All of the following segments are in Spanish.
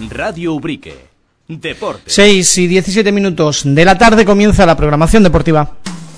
Radio Ubrique. Deportes. 6:17 de la tarde comienza la programación deportiva.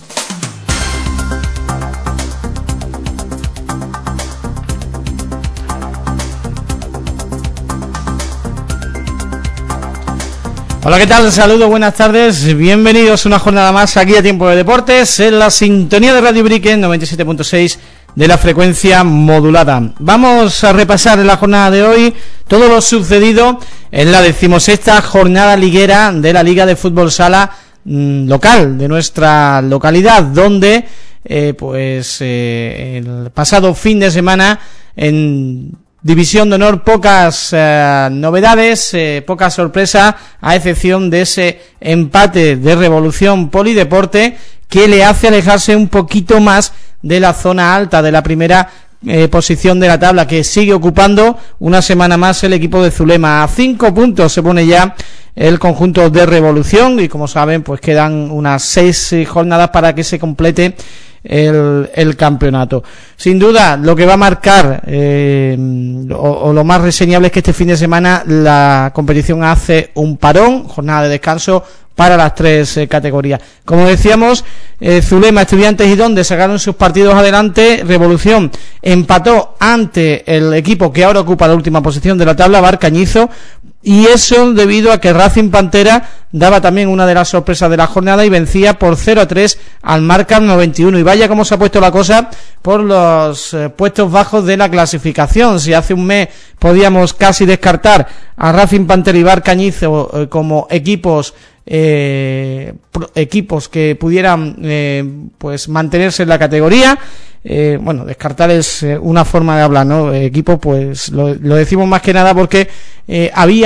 Hola, ¿qué tal? Saludos, buenas tardes, bienvenidos a una jornada más aquí a Tiempo de Deportes en la sintonía de Radio Ubrique 97.6 de la frecuencia modulada. Vamos a repasar en la jornada de hoy todo lo sucedido en la 16ª jornada liguera de la Liga de Fútbol Sala local de nuestra localidad, donde el pasado fin de semana en División de Honor pocas novedades, poca sorpresa, a excepción de ese empate de Revolución Polideporte que le hace alejarse un poquito más de la zona alta de la primera posición de la tabla, que sigue ocupando una semana más el equipo de Zulema. A 5 puntos se pone ya el conjunto de Revolución y, como saben, pues quedan unas 6 jornadas para que se complete el campeonato. Sin duda, lo que va a marcar o lo más reseñable es que este fin de semana la competición hace un parón, jornada de descanso para las 3 categorías. Como decíamos, Zulema, Estudiantes y Donde sacaron sus partidos adelante. Revolución empató ante el equipo que ahora ocupa la última posición de la tabla, Barcañizo, y eso debido a que Racing Pantera daba también una de las sorpresas de la jornada y vencía por 0-3 al Marcan 91. Y vaya cómo se ha puesto la cosa por los puestos bajos de la clasificación. Si hace un mes podíamos casi descartar a Racing Pantera y Barcañizo como equipos que pudieran pues mantenerse en la categoría, descartar es una forma de hablar, ¿no? Equipo, pues lo decimos más que nada porque se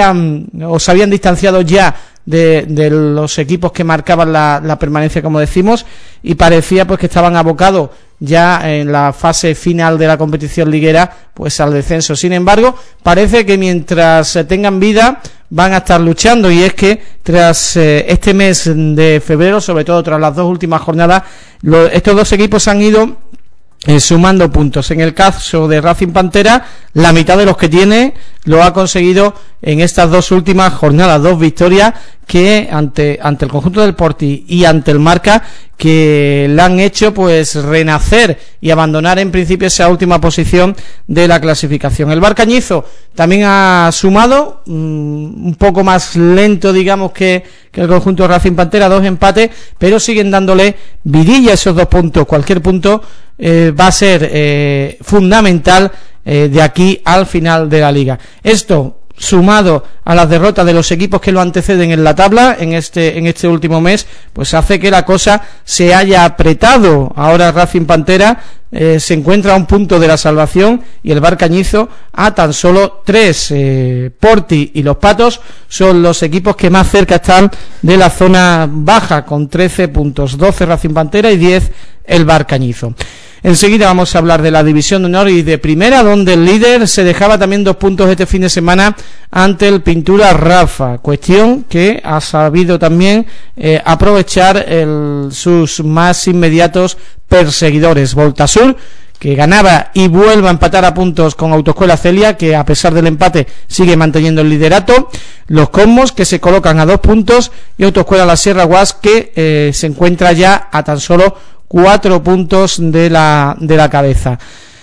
habían distanciado ya de los equipos que marcaban la permanencia, como decimos, y parecía pues que estaban abocados ya en la fase final de la competición liguera pues al descenso. Sin embargo, parece que mientras tengan vida van a estar luchando, y es que tras este mes de febrero, sobre todo tras las 2 últimas jornadas, estos 2 equipos han ido sumando puntos. En el caso de Racing Pantera, la mitad de los que tiene lo ha conseguido en estas 2 últimas jornadas, 2 victorias que ante el conjunto del Porti y ante el Marca, que le han hecho pues renacer y abandonar en principio esa última posición de la clasificación. El Barcañizo también ha sumado, un poco más lento digamos que el conjunto de Racing Pantera, 2 empates, pero siguen dándole vidilla esos 2 puntos. Cualquier punto va a ser fundamental de aquí al final de la liga. Esto sumado a las derrotas de los equipos que lo anteceden en la tabla en este último mes, pues hace que la cosa se haya apretado. Ahora Racing Pantera se encuentra a un punto de la salvación y el Barcañizo a tan solo 3. Porti y los Patos son los equipos que más cerca están de la zona baja, con 13 puntos, 12 Racing Pantera y 10 el Barcañizo. Enseguida vamos a hablar de la División de Honor y de Primera, donde el líder se dejaba también 2 puntos este fin de semana ante el Pintura Rafa, cuestión que ha sabido también aprovechar sus más inmediatos perseguidores. Voltasur, que ganaba y vuelve a empatar a puntos con Autoescuela Celia, que a pesar del empate sigue manteniendo el liderato. Los Cosmos, que se colocan a 2 puntos, y Autoescuela La Sierra Guas, que se encuentra ya a tan solo 4 puntos de la cabeza.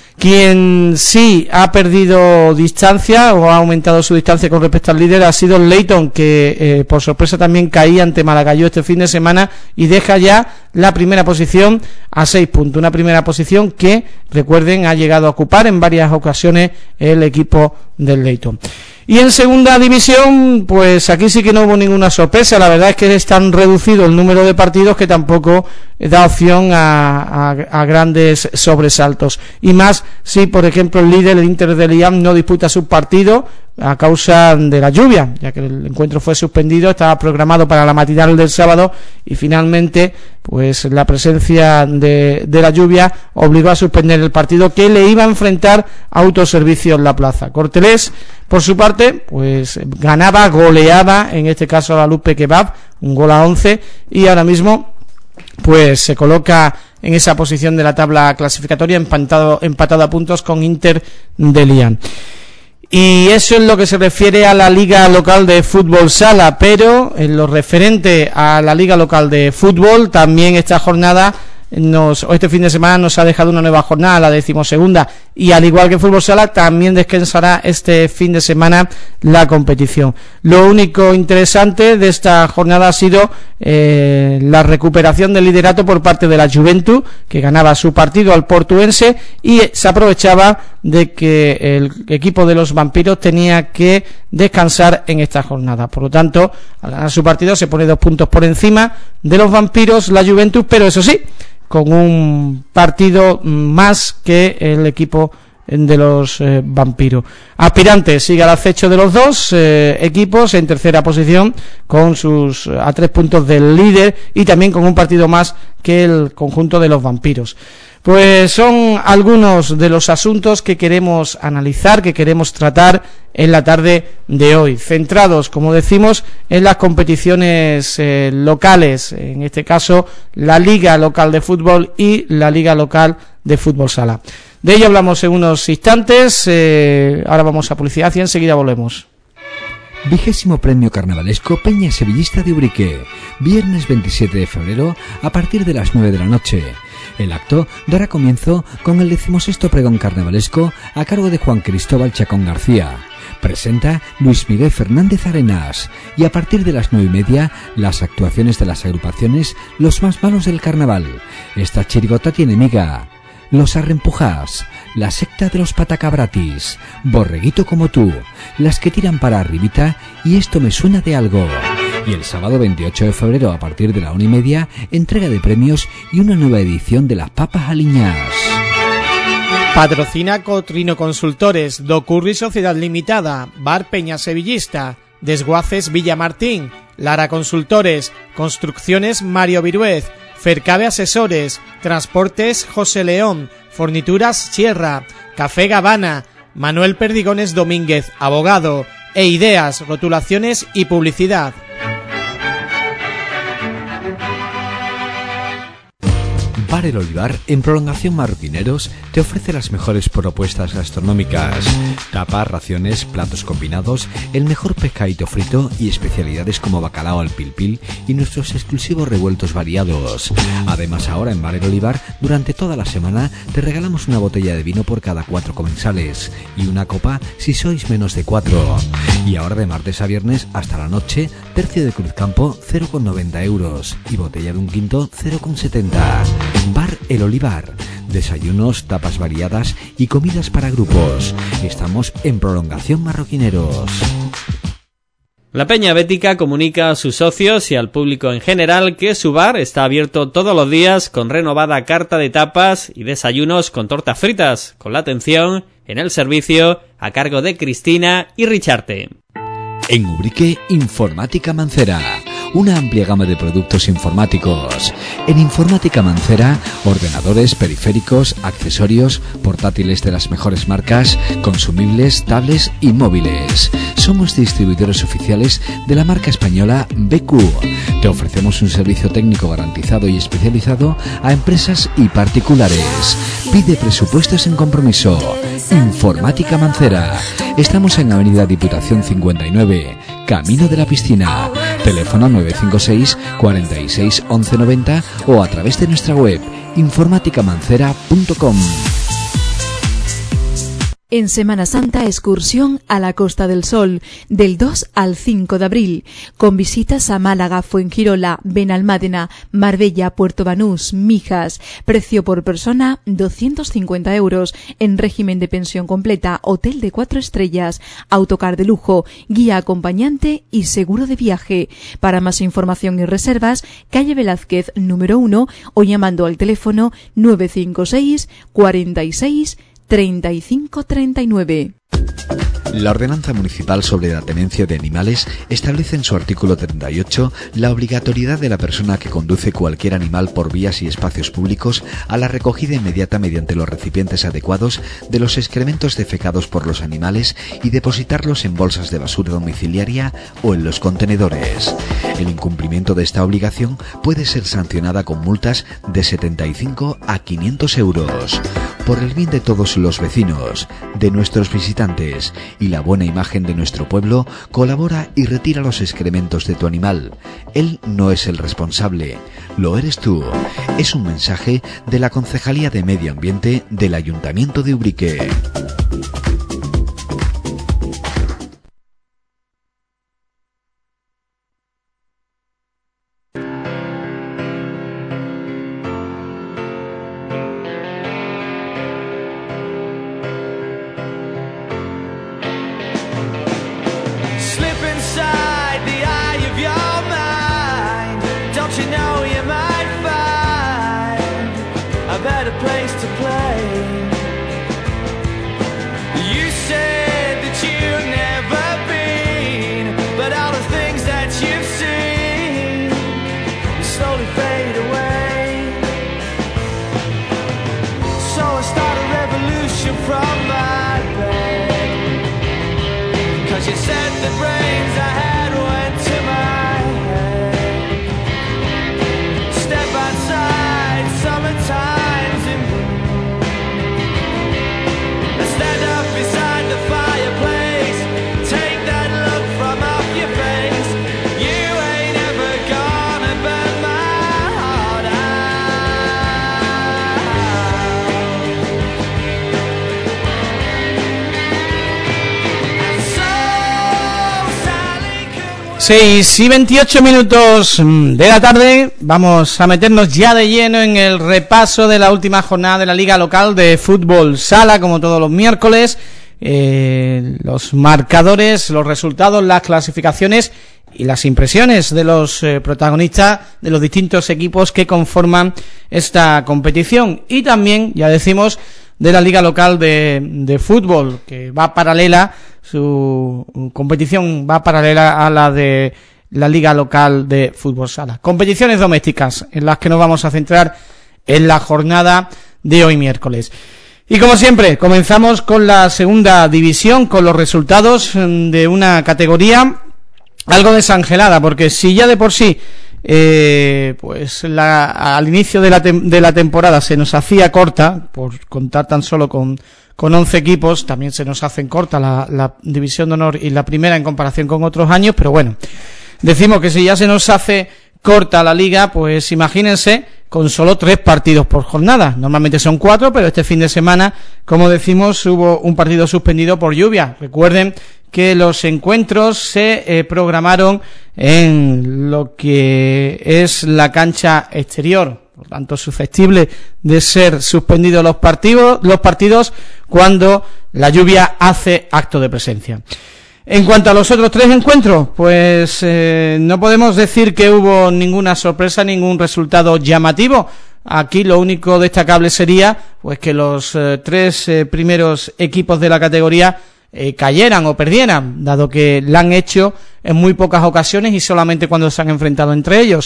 Quien sí ha perdido distancia o ha aumentado su distancia con respecto al líder ha sido el Leyton, que por sorpresa también caía ante Malagalló este fin de semana y deja ya la primera posición a 6 puntos. Una primera posición que, recuerden, ha llegado a ocupar en varias ocasiones el equipo del Leyton. Y en segunda división, pues aquí sí que no hubo ninguna sorpresa. La verdad es que es tan reducido el número de partidos que tampoco da opción a grandes sobresaltos. Y más si, por ejemplo, el líder, el Inter de Liam, no disputa su partido a causa de la lluvia, ya que el encuentro fue suspendido, estaba programado para la matinal del sábado y finalmente pues la presencia de la lluvia obligó a suspender el partido que le iba a enfrentar a Autoservicios La Plaza. Cortelés, por su parte, pues goleaba en este caso a la Lupe Kebab, 1-11, y ahora mismo pues se coloca en esa posición de la tabla clasificatoria empatado a puntos con Inter de Liam. Y eso es lo que se refiere a la Liga Local de Fútbol Sala, pero en lo referente a la Liga Local de Fútbol, también esta jornada este fin de semana nos ha dejado una nueva jornada, la 12ª, y al igual que Fútbol Sala también descansará este fin de semana la competición. Lo único interesante de esta jornada ha sido la recuperación del liderato por parte de la Juventus, que ganaba su partido al Portuense y se aprovechaba de que el equipo de los vampiros tenía que descansar en esta jornada. Por lo tanto, al ganar su partido se pone 2 puntos por encima de los vampiros la Juventus, pero eso sí, con un partido más que el equipo de los vampiros. Aspirantes sigue al acecho de los dos equipos en tercera posición con a 3 puntos del líder y también con un partido más que el conjunto de los vampiros. Pues son algunos de los asuntos que queremos analizar, que queremos tratar en la tarde de hoy, centrados, como decimos, en las competiciones locales, en este caso la Liga Local de Fútbol y la Liga Local de Fútbol Sala. De ello hablamos en unos instantes, ahora vamos a publicidad y enseguida volvemos. 20º Premio Carnavalesco Peña Sevillista de Ubrique, viernes 27 de febrero a partir de las 9 de la noche. El acto dará comienzo con el 16º Pregón Carnavalesco a cargo de Juan Cristóbal Chacón García. Presenta Luis Miguel Fernández Arenas y a partir de las 9:30 las actuaciones de las agrupaciones Los Más Malos del Carnaval, Esta Chirigota Tiene Miga, Los Arrempujas, La Secta de los Patacabratis, Borreguito Como Tú, Las que Tiran para Arribita y Esto Me Suena de Algo. Y el sábado 28 de febrero a partir de la 1:30 entrega de premios y una nueva edición de Las Papas Aliñás. Patrocina Cotrino Consultores, Docurri Sociedad Limitada, Bar Peña Sevillista, Desguaces Villamartín, Lara Consultores, Construcciones Mario Viruez, Fercabe Asesores, Transportes José León, Fornituras Sierra, Café Gavana, Manuel Perdigones Domínguez, abogado, e Ideas, Rotulaciones y Publicidad. Bar El Olivar, en Prolongación Marroquineros, te ofrece las mejores propuestas gastronómicas: tapas, raciones, platos combinados, el mejor pescadito frito y especialidades como bacalao al pil pil y nuestros exclusivos revueltos variados. Además, ahora en Bar El Olivar, durante toda la semana, te regalamos una botella de vino por cada 4 comensales y una copa si sois menos de 4. Y ahora de martes a viernes hasta la noche, tercio de Cruzcampo 0,90 euros y botella de un quinto 0,70. Bar El Olivar, desayunos, tapas variadas y comidas para grupos. Estamos en Prolongación Marroquineros. La Peña Bética comunica a sus socios y al público en general que su bar está abierto todos los días con renovada carta de tapas y desayunos con tortas fritas, con la atención en el servicio a cargo de Cristina y Richarte. En Ubrique, Informática Mancera, una amplia gama de productos informáticos. En Informática Mancera, ordenadores, periféricos, accesorios, portátiles de las mejores marcas, consumibles, tablets y móviles. Somos distribuidores oficiales de la marca española BQ. Te ofrecemos un servicio técnico garantizado y especializado a empresas y particulares. Pide presupuestos sin compromiso. Informática Mancera. Estamos en Avenida Diputación 59, Camino de la Piscina. Teléfono 956 46 11 90 o a través de nuestra web informáticamancera.com. En Semana Santa, excursión a la Costa del Sol, del 2 al 5 de abril, con visitas a Málaga, Fuengirola, Benalmádena, Marbella, Puerto Banús, Mijas. Precio por persona 250 euros, en régimen de pensión completa, hotel de 4 estrellas, autocar de lujo, guía acompañante y seguro de viaje. Para más información y reservas, calle Velázquez número 1 o llamando al teléfono 956 46 3539. La Ordenanza Municipal sobre la Tenencia de Animales establece en su artículo 38 la obligatoriedad de la persona que conduce cualquier animal por vías y espacios públicos a la recogida inmediata mediante los recipientes adecuados de los excrementos defecados por los animales y depositarlos en bolsas de basura domiciliaria o en los contenedores. El incumplimiento de esta obligación puede ser sancionada con multas de 75 a 500 euros. por el bien de todos los vecinos, de nuestros visitantes y la buena imagen de nuestro pueblo, colabora y retira los excrementos de tu animal. Él no es el responsable, lo eres tú. Es un mensaje de la Concejalía de Medio Ambiente del Ayuntamiento de Ubrique. Seis y 28 minutos de la tarde, vamos a meternos ya de lleno en el repaso de la última jornada de la Liga Local de Fútbol Sala, como todos los miércoles. Los marcadores, los resultados, las clasificaciones y las impresiones de los protagonistas de los distintos equipos que conforman esta competición. Y también, ya decimos, de la Liga Local de Fútbol, que va paralela, su competición va paralela a la de la Liga Local de Fútbol Sala. Competiciones domésticas en las que nos vamos a centrar en la jornada de hoy miércoles. Y como siempre, comenzamos con la segunda división, con los resultados de una categoría algo desangelada, porque si ya de por sí pues al inicio de la temporada se nos hacía corta, por contar tan solo con 11 equipos, también se nos hacen corta la división de honor y la primera en comparación con otros años, pero bueno, decimos que si ya se nos hace corta la liga, pues imagínense con solo 3 partidos por jornada. Normalmente son 4, pero este fin de semana, como decimos, hubo un partido suspendido por lluvia. Recuerden que los encuentros se programaron en lo que es la cancha exterior, por tanto susceptible de ser suspendidos los partidos cuando la lluvia hace acto de presencia. En cuanto a los otros 3 encuentros, pues no podemos decir que hubo ninguna sorpresa, ningún resultado llamativo. Aquí lo único destacable sería pues que los 3 primeros equipos de la categoría cayeran o perdieran, dado que la han hecho en muy pocas ocasiones y solamente cuando se han enfrentado entre ellos.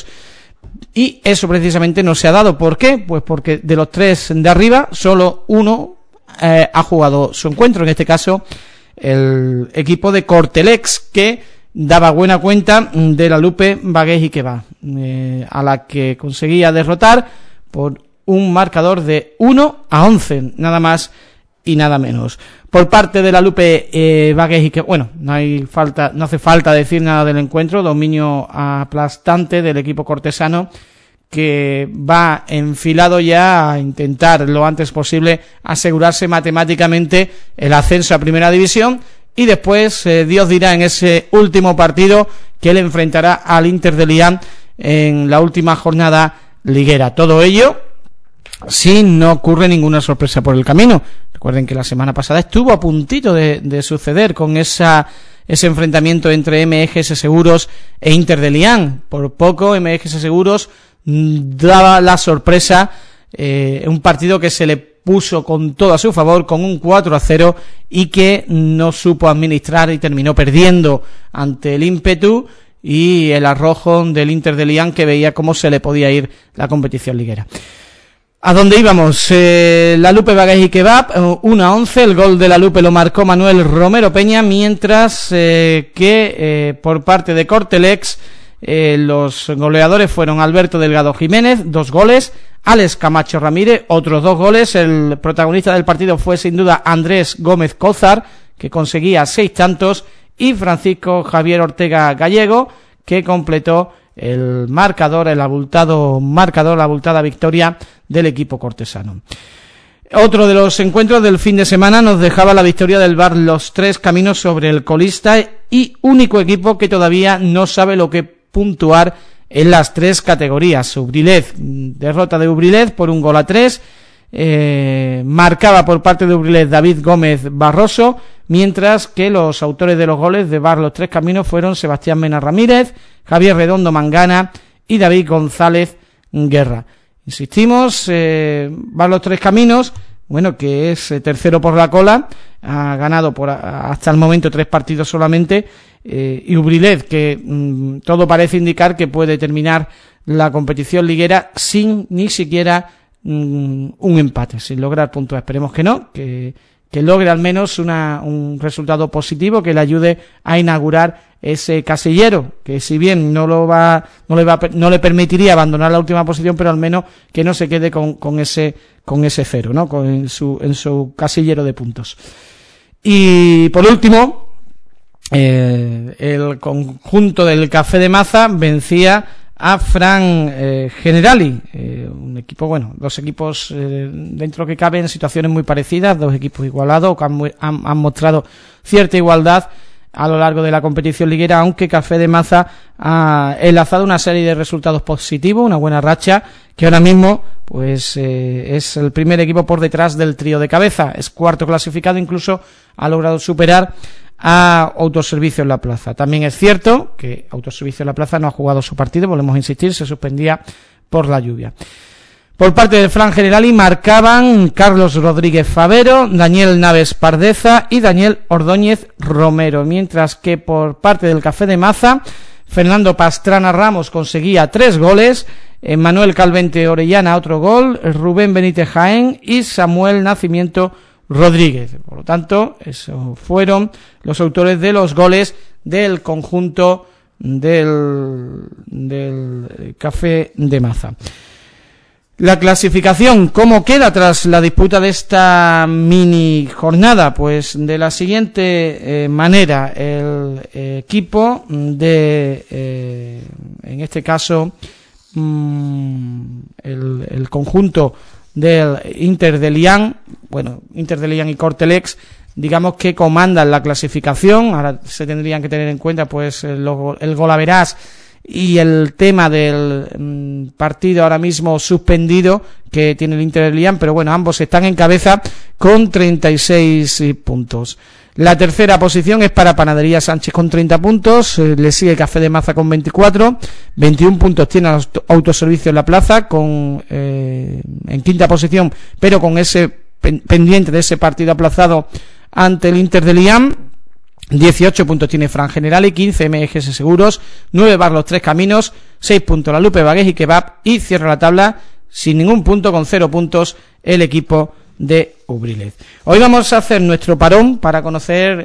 Y eso precisamente no se ha dado. ¿Por qué? Pues porque de los 3 de arriba, solo uno ha jugado su encuentro, en este caso el equipo de Cortelex, que daba buena cuenta de la Lupe Bagués y Kebab, a la que conseguía derrotar por un marcador de 1-11, nada más y nada menos. Por parte de la Lupe Bagués y Kebab, bueno, no hace falta decir nada del encuentro, dominio aplastante del equipo cortesano, que va enfilado ya a intentar lo antes posible asegurarse matemáticamente el ascenso a Primera División, y después Dios dirá en ese último partido que él enfrentará al Inter de Lián en la última jornada liguera. Todo ello si no ocurre ninguna sorpresa por el camino. Recuerden que la semana pasada estuvo a puntito de suceder con ese enfrentamiento entre MGS Seguros e Inter de Lián. Por poco MGS Seguros daba la sorpresa, un partido que se le puso con todo a su favor, con un 4-0, y que no supo administrar y terminó perdiendo ante el ímpetu y el arrojo del Inter de Lián, que veía cómo se le podía ir la competición liguera. ¿A dónde íbamos? La Lupe Bagués y Kebab, 1-11, el gol de la Lupe lo marcó Manuel Romero Peña, mientras que por parte de Cortelex Los goleadores fueron Alberto Delgado Jiménez, 2 goles, Alex Camacho Ramírez, otros 2 goles. El protagonista del partido fue sin duda Andrés Gómez Cózar, que conseguía 6 tantos, y Francisco Javier Ortega Gallego, que completó el marcador, el abultado marcador, la abultada victoria del equipo cortesano. Otro de los encuentros del fin de semana nos dejaba la victoria del Bar Los Tres Caminos sobre el colista y único equipo que todavía no sabe lo que puntuar en las 3 categorías. Ubrilez, derrota de Ubrilez por 1-3, marcaba por parte de Ubrilez David Gómez Barroso, mientras que los autores de los goles de Bar Los Tres Caminos fueron Sebastián Mena Ramírez, Javier Redondo Mangana y David González Guerra. Insistimos, Bar Los Tres Caminos, bueno, que es tercero por la cola, ha ganado hasta el momento 3 partidos solamente, y Ubrilez, que todo parece indicar que puede terminar la competición liguera sin ni siquiera un empate, sin lograr puntos. Esperemos que no, que logre al menos un resultado positivo que le ayude a inaugurar ese casillero, que si bien no le permitiría abandonar la última posición, pero al menos que no se quede con ese cero, ¿no? En su casillero de puntos. Y por último, el conjunto del Café de Maza vencía a Fran Generali, un equipo, bueno, 2 equipos dentro que caben en situaciones muy parecidas, 2 equipos igualados que han mostrado cierta igualdad a lo largo de la competición liguera, aunque Café de Maza ha enlazado una serie de resultados positivos, una buena racha, que ahora mismo pues es el primer equipo por detrás del trío de cabeza, es 4º clasificado, incluso ha logrado superar a Autoservicio en la Plaza. También es cierto que Autoservicio en la Plaza no ha jugado su partido, volvemos a insistir, se suspendía por la lluvia. Por parte del Fran Generali marcaban Carlos Rodríguez Favero, Daniel Naves Pardeza y Daniel Ordóñez Romero, mientras que por parte del Café de Maza, Fernando Pastrana Ramos conseguía 3 goles, Manuel Calvente Orellana otro gol, Rubén Benítez Jaén y Samuel Nacimiento Rodríguez. Por lo tanto, esos fueron los autores de los goles del conjunto del Café de Maza. La clasificación, ¿cómo queda tras la disputa de esta mini jornada? Pues de la siguiente manera, el equipo de, en este caso, el conjunto del Inter de Lian, bueno, Inter de Lian y Cortelex, digamos que comandan la clasificación. Ahora se tendrían que tener en cuenta pues el golaverás y el tema del partido ahora mismo suspendido que tiene el Inter de Lian, pero bueno, ambos están en cabeza con 36 puntos. La tercera posición es para Panadería Sánchez con 30 puntos, le sigue Café de Maza con 24, 21 puntos tiene Autoservicio en la Plaza en quinta posición, pero con ese pendiente de ese partido aplazado ante el Inter de Lian. 18 puntos tiene Fran Generali, 15 MGS Seguros, 9 Bar Los Tres Caminos, 6 puntos La Lupe Bagués y Kebab, y cierra la tabla sin ningún punto, con 0 puntos el equipo de Ubrilez. Hoy vamos a hacer nuestro parón para conocer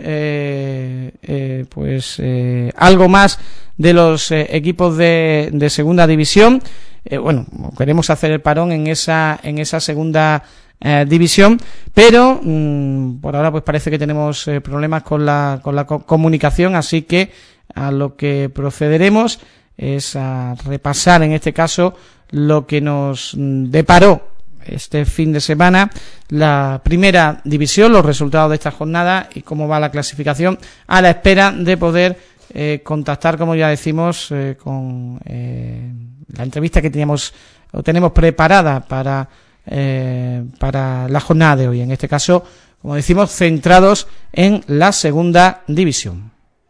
algo más de los equipos de segunda división. Bueno, queremos hacer el parón en esa segunda división, pero por ahora pues parece que tenemos problemas con la comunicación, así que a lo que procederemos es a repasar en este caso lo que nos deparó este fin de semana la primera división, los resultados de esta jornada y cómo va la clasificación, a la espera de poder contactar, como ya decimos, con la entrevista que tenemos preparada para la jornada de hoy, en este caso, como decimos, centrados en la segunda división.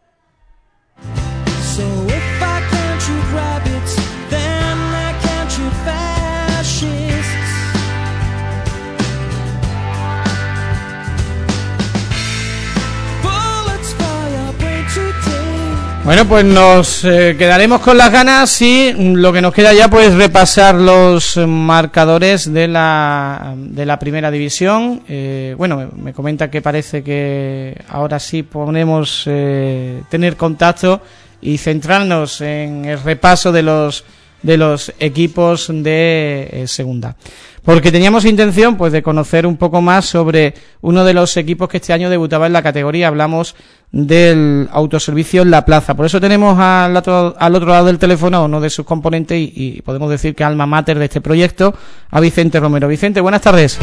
Bueno, pues nos quedaremos con las ganas y lo que nos queda ya pues repasar los marcadores de la primera división. Bueno, me comenta que parece que ahora sí podemos tener contacto y centrarnos en el repaso de los equipos de segunda. Porque teníamos intención pues de conocer un poco más sobre uno de los equipos que este año debutaba en la categoría. Hablamos del autoservicio La Plaza. Por eso tenemos al otro lado del teléfono a uno de sus componentes y podemos decir que alma mater de este proyecto, a Vicente Romero. Vicente, buenas tardes.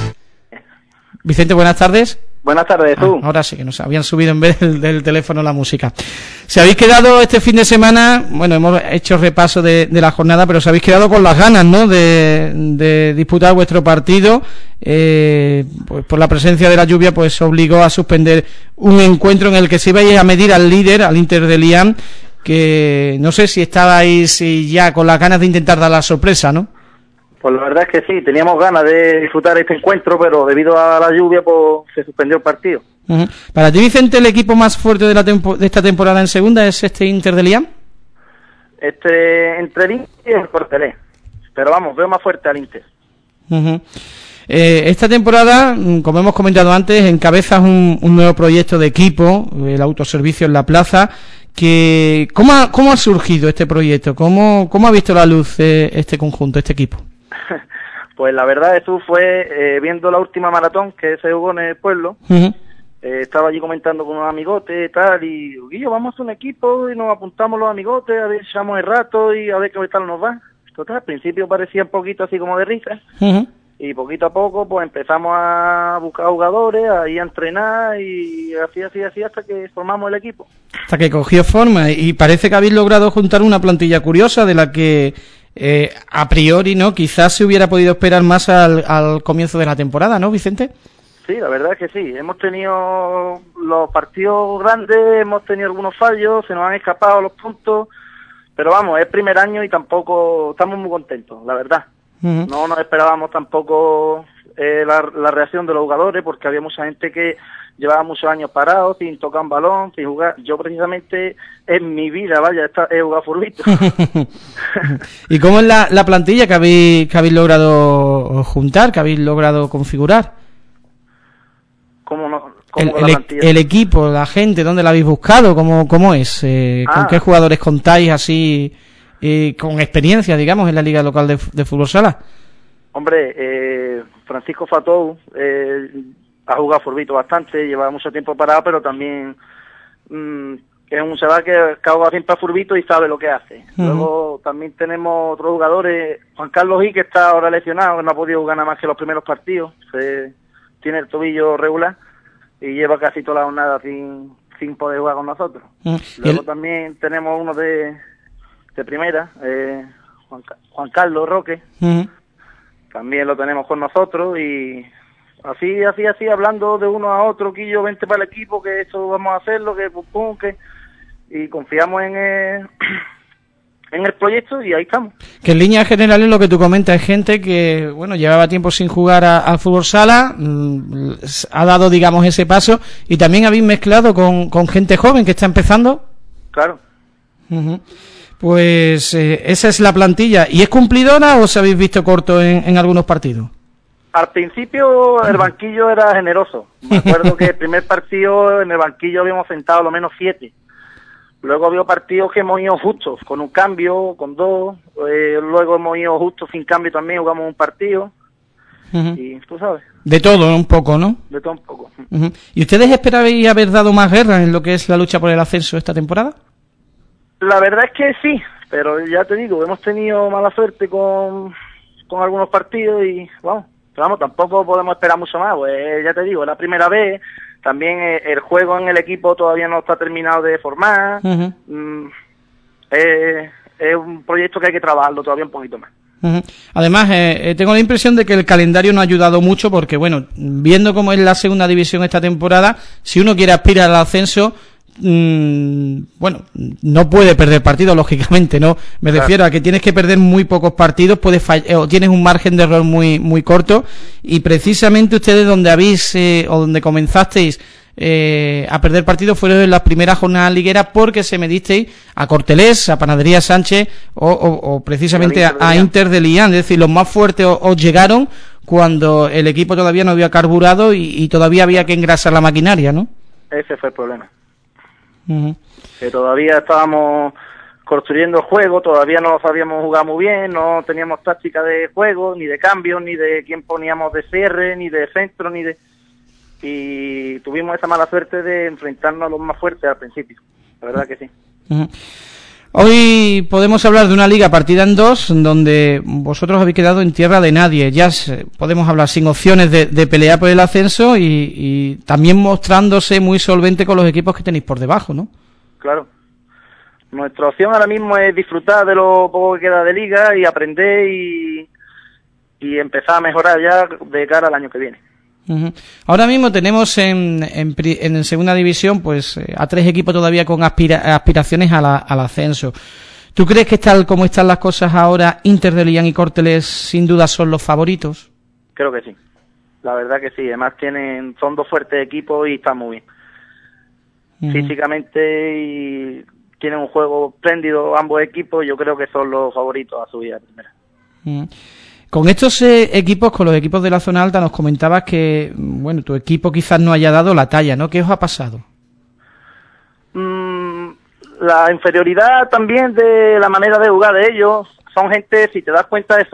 Vicente, buenas tardes. Buenas tardes, tú. Ahora sí, que nos habían subido en vez del teléfono la música. Se habéis quedado este fin de semana, bueno, hemos hecho repaso de la jornada, pero se habéis quedado con las ganas, ¿no?, de disputar vuestro partido. Pues por la presencia de la lluvia, pues obligó a suspender un encuentro en el que se iba a medir al líder, al Inter de Lian, que no sé si estabais ya con las ganas de intentar dar la sorpresa, ¿no? Pues la verdad es que sí, teníamos ganas de disfrutar este encuentro, pero debido a la lluvia pues se suspendió el partido. Uh-huh. Para ti, Vicente, ¿el equipo más fuerte de esta temporada en segunda es este Inter de Lian? Entre el Inter y el Cortelé, pero vamos, veo más fuerte al Inter. Uh-huh. Esta temporada, como hemos comentado antes, encabezas un nuevo proyecto de equipo, el autoservicio en La Plaza. ¿Cómo ha surgido este proyecto? ¿Cómo ha visto la luz este conjunto, este equipo? Pues la verdad, eso fue viendo la última maratón que se jugó en el pueblo. Uh-huh. Estaba allí comentando con unos amigotes y tal, y Guillo, vamos a hacer un equipo y nos apuntamos los amigotes, a ver, echamos el rato y a ver qué tal nos va. Total, al principio parecía un poquito así como de risa. Uh-huh. Y poquito a poco pues empezamos a buscar jugadores, a ir a entrenar y así hasta que formamos el equipo. Hasta que cogió forma, y parece que habéis logrado juntar una plantilla curiosa de la que a priori, ¿no?, quizás se hubiera podido esperar más al comienzo de la temporada, ¿no, Vicente? Sí, la verdad es que sí. Hemos tenido los partidos grandes, hemos tenido algunos fallos, se nos han escapado los puntos, pero vamos, es primer año y tampoco estamos muy contentos, la verdad. Uh-huh. No nos esperábamos tampoco la reacción de los jugadores, porque había mucha gente que llevaba muchos años parados, sin tocar un balón, sin jugar. Yo precisamente en mi vida, he jugado furbito. ¿Y cómo es la plantilla que habéis logrado juntar, que habéis logrado configurar? El equipo, la gente, ¿dónde la habéis buscado? ¿Cómo es? ¿Con qué jugadores contáis así, con experiencia, digamos, en la liga local de fútbol sala? Hombre, Francisco Fatou ha jugado furbito bastante, lleva mucho tiempo parado, pero también es un chaval que ha jugado siempre a furbito y sabe lo que hace. Uh-huh. Luego también tenemos otros jugadores, Juan Carlos G, que está ahora lesionado, que no ha podido ganar más que los primeros partidos, tiene el tobillo regular y lleva casi toda la jornada sin poder jugar con nosotros. Uh-huh. Luego también tenemos uno de primera, Juan Carlos Roque. Uh-huh. También lo tenemos con nosotros y así, hablando de uno a otro, Quillo, vente para el equipo, que eso vamos a hacerlo, y confiamos en el proyecto y ahí estamos. Que en líneas generales lo que tú comentas es gente que, bueno, llevaba tiempo sin jugar al fútbol sala, ha dado, digamos, ese paso, y también habéis mezclado con gente joven que está empezando. Claro. Uh-huh. Pues esa es la plantilla. ¿Y es cumplidora o os habéis visto corto en algunos partidos? Al principio el banquillo era generoso. Me acuerdo que el primer partido en el banquillo habíamos sentado lo menos 7. Luego había partidos que hemos ido justos, con un cambio, con 2. Luego hemos ido justos sin cambio también, jugamos un partido. Uh-huh. Y tú sabes. De todo un poco, ¿no? De todo un poco. Uh-huh. ¿Y ustedes esperabais haber dado más guerra en lo que es la lucha por el ascenso esta temporada? La verdad es que sí, pero ya te digo, hemos tenido mala suerte con algunos partidos y vamos, tampoco podemos esperar mucho más, pues ya te digo, es la primera vez, también el juego en el equipo todavía no está terminado de formar. Uh-huh. Es un proyecto que hay que trabajarlo todavía un poquito más. Uh-huh. Además, tengo la impresión de que el calendario no ha ayudado mucho porque, bueno, viendo cómo es la segunda división esta temporada, si uno quiere aspirar al ascenso, bueno, no puede perder partidos, lógicamente, ¿no? Me refiero a que tienes que perder muy pocos partidos, puedes o tienes un margen de error muy corto, y precisamente ustedes donde o donde comenzasteis a perder partidos fueron en las primeras jornadas ligueras, porque se medisteis a Cortelés, a Panadería Sánchez o precisamente a Inter de Lian. Es decir, los más fuertes os llegaron cuando el equipo todavía no había carburado y todavía había que engrasar la maquinaria, ¿no? Ese fue el problema. Que todavía estábamos construyendo el juego, todavía no sabíamos jugar muy bien, no teníamos táctica de juego, ni de cambios, ni de quién poníamos de cierre, ni de centro, y tuvimos esa mala suerte de enfrentarnos a los más fuertes al principio, la verdad que sí. Hoy podemos hablar de una liga partida en dos, donde vosotros habéis quedado en tierra de nadie. Ya podemos hablar sin opciones de pelear por el ascenso y también mostrándose muy solvente con los equipos que tenéis por debajo, ¿no? Claro. Nuestra opción ahora mismo es disfrutar de lo poco que queda de liga y aprender y empezar a mejorar ya de cara al año que viene. Ahora mismo tenemos en segunda división pues a 3 equipos todavía con aspiraciones al ascenso. ¿Tú crees que tal como están las cosas ahora, Inter de Lian y Córteles sin duda son los favoritos? Creo que sí, la verdad que sí. Además son 2 fuertes equipos y están muy bien físicamente y tienen un juego espléndido ambos equipos. Yo creo que son los favoritos a subir a primera. Con estos equipos, con los equipos de la zona alta, nos comentabas que, bueno, tu equipo quizás no haya dado la talla, ¿no? ¿Qué os ha pasado? La inferioridad también de la manera de jugar de ellos. Son gente, si te das cuenta de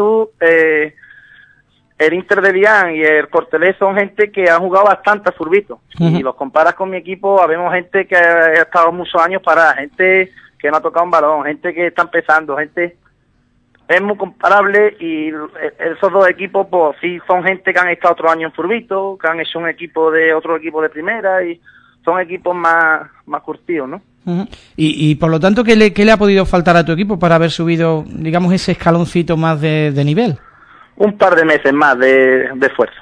el Inter de Lian y el Córteles son gente que han jugado bastante a furbito. Y los comparas con mi equipo, habemos gente que ha estado muchos años parada, gente que no ha tocado un balón, gente que está empezando, gente... Es muy comparable y esos 2 equipos, pues sí, son gente que han estado otro año en furbito, que han hecho otro equipo de primera y son equipos más curtidos, ¿no? Y por lo tanto, ¿qué le ha podido faltar a tu equipo para haber subido, digamos, ese escaloncito más de nivel? Un par de meses más de esfuerzo.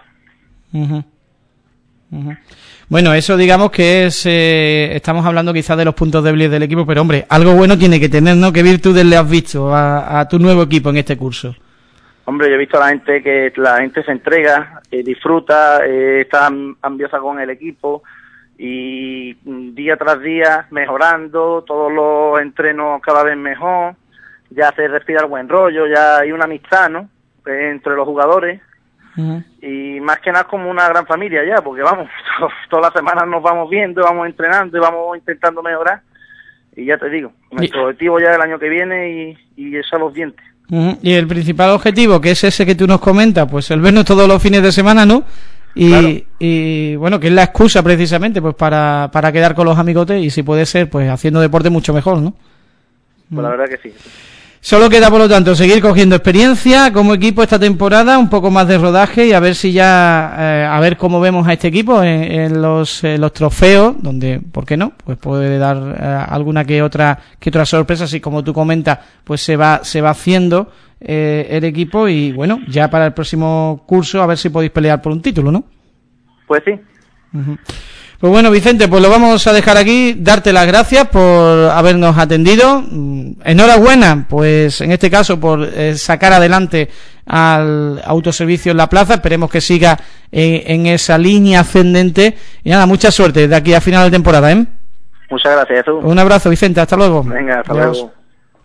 Bueno, eso digamos que es, estamos hablando quizás de los puntos débiles del equipo, pero hombre, algo bueno tiene que tener, ¿no? ¿Qué virtudes le has visto a tu nuevo equipo en este curso? Hombre, yo he visto a la gente se entrega, disfruta, está ambiciosa con el equipo y día tras día mejorando, todos los entrenos cada vez mejor, ya se respira el buen rollo, ya hay una amistad, ¿no? Entre los jugadores. Y más que nada como una gran familia ya, porque vamos, todas las semanas nos vamos viendo, vamos entrenando y vamos intentando mejorar. Y ya te digo, nuestro objetivo ya el año que viene y echar los dientes. Y el principal objetivo, que es ese que tú nos comentas, pues el vernos todos los fines de semana, ¿no? Y bueno, que es la excusa precisamente pues para quedar con los amigotes y si puede ser, pues haciendo deporte mucho mejor, ¿no? Pues la verdad que sí. Solo queda, por lo tanto, seguir cogiendo experiencia como equipo esta temporada, un poco más de rodaje y a ver si ya, a ver cómo vemos a este equipo en los trofeos, donde, ¿por qué no? Pues puede dar alguna que otra sorpresa, así como tú comentas, pues se va haciendo el equipo y bueno, ya para el próximo curso a ver si podéis pelear por un título, ¿no? Pues sí. Pues bueno, Vicente, pues lo vamos a dejar aquí, darte las gracias por habernos atendido, enhorabuena, pues en este caso por sacar adelante al autoservicio en la plaza, esperemos que siga en esa línea ascendente y nada, mucha suerte de aquí a final de temporada, ¿eh? Muchas gracias, tú. Un abrazo, Vicente, hasta luego. Venga, hasta Adiós. luego.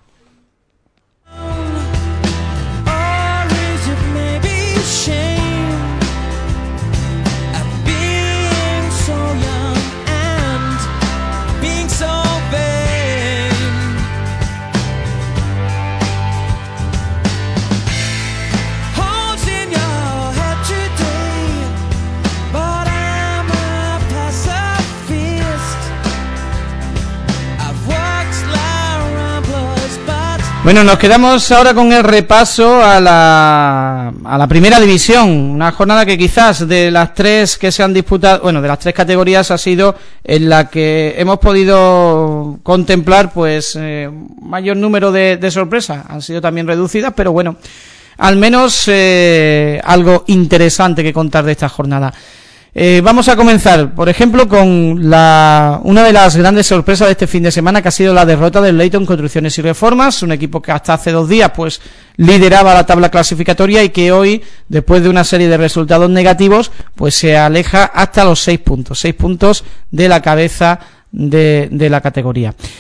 Bueno, nos quedamos ahora con el repaso a la primera división, una jornada que quizás de las 3 que se han disputado, bueno, de las 3 categorías ha sido en la que hemos podido contemplar pues mayor número de sorpresas, han sido también reducidas, pero bueno, al menos algo interesante que contar de esta jornada. Vamos a comenzar, por ejemplo, con una de las grandes sorpresas de este fin de semana, que ha sido la derrota del Leyton Construcciones y Reformas, un equipo que hasta hace 2 días pues lideraba la tabla clasificatoria y que hoy, después de una serie de resultados negativos, pues se aleja hasta los 6 puntos de la cabeza de la categoría.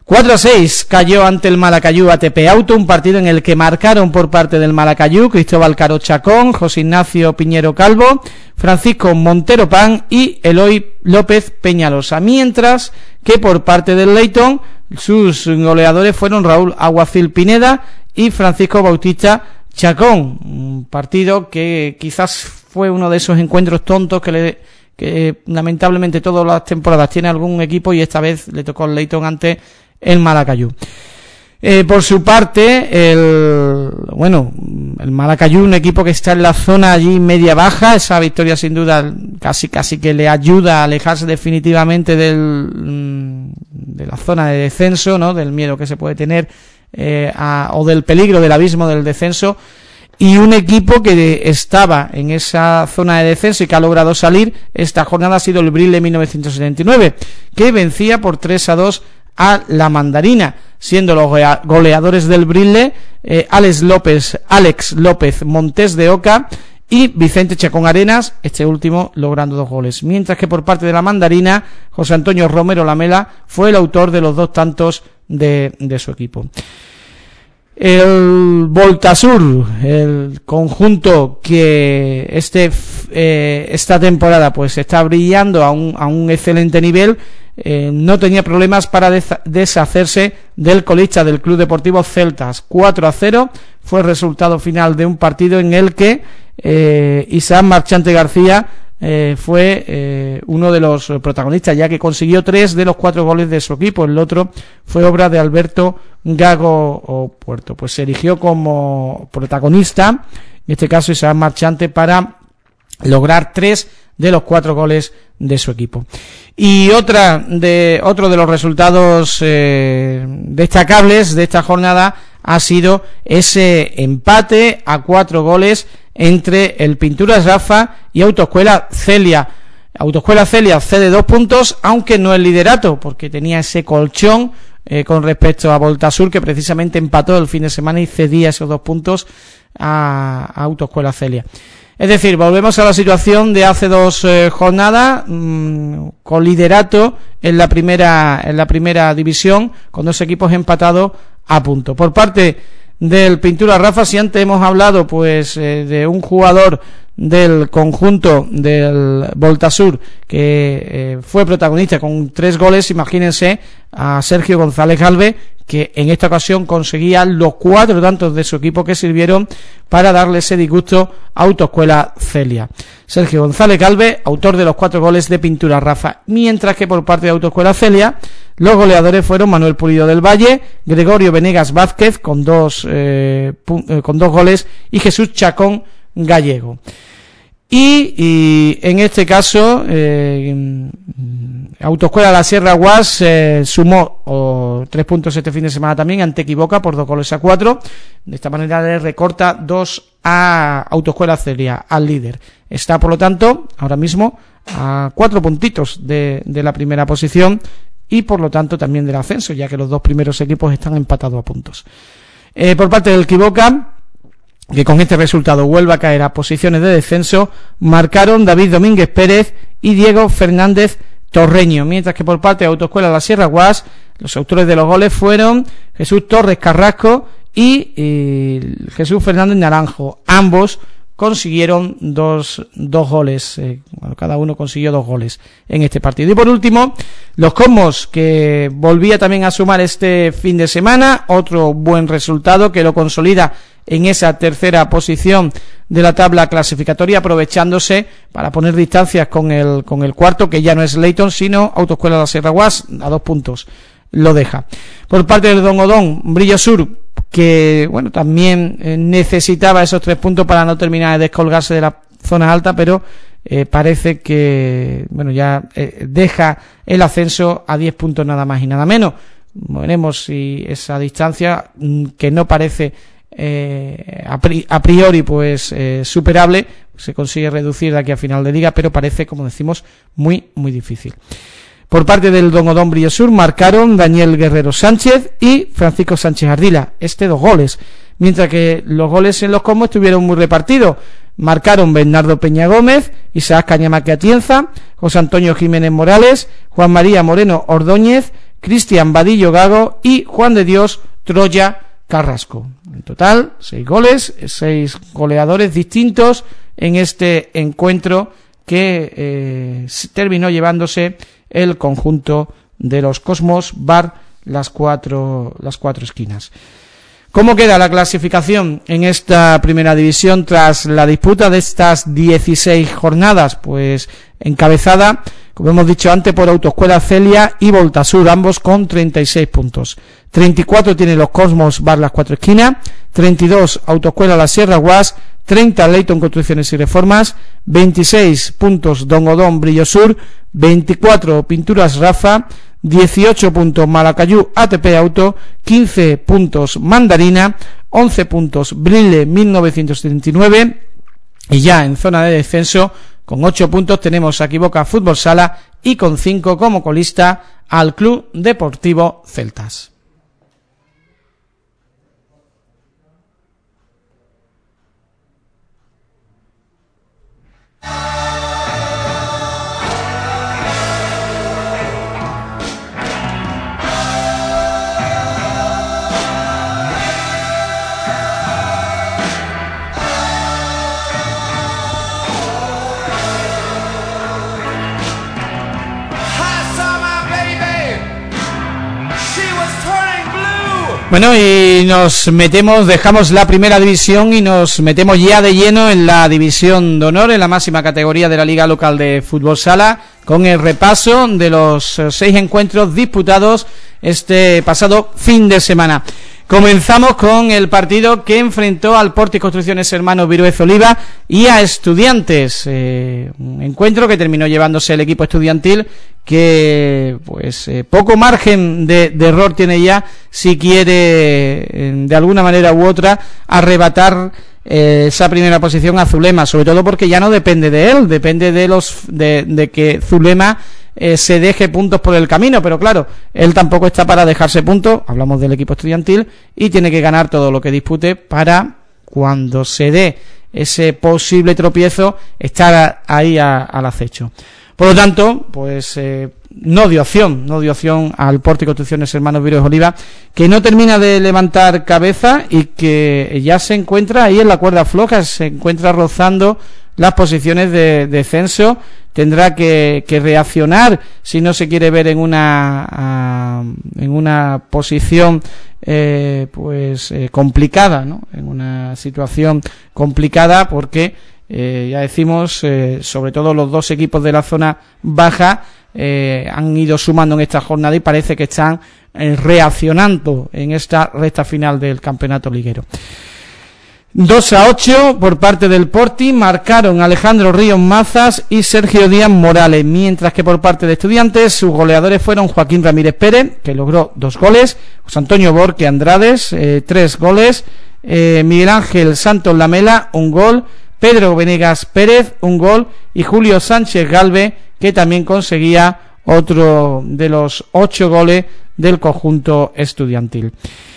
4-6 cayó ante el Malacayú ATP Auto, un partido en el que marcaron por parte del Malacayú Cristóbal Caro Chacón, José Ignacio Piñero Calvo, Francisco Montero Pan y Eloy López Peñalosa, mientras que por parte del Leyton sus goleadores fueron Raúl Aguacil Pineda y Francisco Bautista Chacón, un partido que quizás fue uno de esos encuentros tontos que lamentablemente todas las temporadas tiene algún equipo y esta vez le tocó al Leyton ante el Malacayú. Por su parte, el Malacayú, un equipo que está en la zona allí media-baja, esa victoria sin duda casi que le ayuda a alejarse definitivamente de la zona de descenso, ¿no? Del miedo que se puede tener o del peligro del abismo del descenso, y un equipo que estaba en esa zona de descenso y que ha logrado salir esta jornada ha sido el Brile 1979, que vencía por 3-2 a la Mandarina, siendo los goleadores del Brile Alex López Montes de Oca y Vicente Chacón Arenas, este último logrando 2 goles, mientras que por parte de la Mandarina José Antonio Romero Lamela fue el autor de los 2 tantos de su equipo. El Voltasur, el conjunto que esta temporada pues está brillando a un excelente nivel, no tenía problemas para deshacerse del colista del Club Deportivo Celtas. 4-0 fue el resultado final de un partido en el que Isaac Marchante García fue uno de los protagonistas, ya que consiguió 3 de los 4 goles de su equipo. El otro fue obra de Alberto Gago Puerto. Pues se eligió como protagonista, en este caso Isaac Marchante, para lograr 3 de los 4 goles de su equipo. Y otro de los resultados destacables de esta jornada ha sido ese empate a 4 goles entre el Pinturas Rafa y Autoescuela Celia. Autoescuela Celia cede 2 puntos, aunque no el liderato, porque tenía ese colchón con respecto a Voltasur, que precisamente empató el fin de semana y cedía esos 2 puntos a Autoescuela Celia. Es decir, volvemos a la situación de hace 2 jornadas, con liderato en la primera división, con 2 equipos empatados a punto. Por parte del Pintura Rafa, si antes hemos hablado pues de un jugador del conjunto del Voltasur que fue protagonista con 3 goles, imagínense a Sergio González Galve, que en esta ocasión conseguía los 4 tantos de su equipo que sirvieron para darle ese disgusto a Autoescuela Celia. Sergio González Galve, autor de los 4 goles de Pintura Rafa, mientras que por parte de Autoescuela Celia los goleadores fueron Manuel Pulido del Valle, Gregorio Venegas Vázquez con 2 goles y Jesús Chacón Gallego. Y en este caso Autoescuela La Sierra Guas sumó 3 puntos este fin de semana también ante Equivoca por 2-4. De esta manera le recorta 2 a Autoescuela Celia, al líder. Está por lo tanto ahora mismo a 4 puntitos de la primera posición y por lo tanto también del ascenso, ya que los 2 primeros equipos están empatados a puntos. Por parte del Equivoca, que con este resultado vuelve a caer a posiciones de descenso, marcaron David Domínguez Pérez y Diego Fernández Torreño, mientras que por parte de Autoescuela La Sierra Guas los autores de los goles fueron Jesús Torres Carrasco y Jesús Fernández Naranjo. Ambos consiguieron dos goles, cada uno consiguió 2 goles en este partido. Y por último, los Cosmos, que volvía también a sumar este fin de semana, otro buen resultado que lo consolida en esa tercera posición de la tabla clasificatoria, aprovechándose para poner distancias con el cuarto, que ya no es Leyton sino Autoescuela La Sierra Guas, a 2 puntos lo deja. Por parte del Don Odón, Brillo Sur, que bueno, también necesitaba esos 3 puntos para no terminar de descolgarse de la zona alta, pero parece que bueno, ya deja el ascenso a 10 puntos nada más y nada menos. Veremos si esa distancia, que no parece a priori pues superable, se consigue reducir de aquí a final de liga, pero parece, como decimos, muy muy difícil. Por parte del Don Odón Brillo Sur marcaron Daniel Guerrero Sánchez y Francisco Sánchez Ardila, 2 goles, mientras que los goles en los Cosmos estuvieron muy repartidos. Marcaron Bernardo Peña Gómez, Isaac Cañamaque Atienza, José Antonio Jiménez Morales, Juan María Moreno Ordóñez, Cristian Vadillo Gago y Juan de Dios Troya Carrasco. En total, 6 goles, 6 goleadores distintos en este encuentro que terminó llevándose el conjunto de los Cosmos Bar las cuatro esquinas. ¿Cómo queda la clasificación en esta primera división tras la disputa de estas 16 jornadas? Pues encabezada, como hemos dicho antes, por Autoescuela Celia y Voltasur, ambos con 36 puntos. 34 tienen los Cosmos Bar las cuatro esquinas, 32 Autoescuela La Sierra Guas, 30 Leighton Construcciones y Reformas, 26 puntos Don Odón Brillo Sur, 24 Pinturas Rafa, 18 puntos Malacayú ATP Auto, 15 puntos Mandarina, 11 puntos Brille 1939 y ya en zona de descenso con 8 puntos tenemos a Equivoca Fútbol Sala y con 5 como colista al Club Deportivo Celtas. Bueno, y dejamos la primera división y nos metemos ya de lleno en la división de honor, en la máxima categoría de la Liga Local de Fútbol Sala, con el repaso de los 6 encuentros disputados este pasado fin de semana. Comenzamos con el partido que enfrentó al Porti Construcciones Hermanos Viruez Oliva y a Estudiantes, un encuentro que terminó llevándose el equipo estudiantil, que pues poco margen de error tiene ya si quiere de alguna manera u otra arrebatar esa primera posición a Zulema, sobre todo porque ya no depende de él, depende de que Zulema se deje puntos por el camino, pero claro, él tampoco está para dejarse puntos, hablamos del equipo estudiantil, y tiene que ganar todo lo que dispute para cuando se dé ese posible tropiezo estar ahí al acecho. Por lo tanto, pues no dio opción al Porti Construcciones Hermanos Viruez Oliva, que no termina de levantar cabeza y que ya se encuentra ahí en la cuerda floja, se encuentra rozando las posiciones de descenso. Tendrá que reaccionar si no se quiere ver en una posición complicada, ¿no? En una situación complicada porque ya decimos, sobre todo los dos equipos de la zona baja han ido sumando en esta jornada y parece que están reaccionando en esta recta final del campeonato liguero. 2-8 por parte del Porti, marcaron Alejandro Ríos Mazas y Sergio Díaz Morales, mientras que por parte de Estudiantes sus goleadores fueron Joaquín Ramírez Pérez, que logró 2 goles, José Antonio Borque Andrades, 3 goles, Miguel Ángel Santos Lamela, 1 gol, Pedro Venegas Pérez, 1 gol, y Julio Sánchez Galve, que también conseguía otro de los 8 goles del conjunto estudiantil.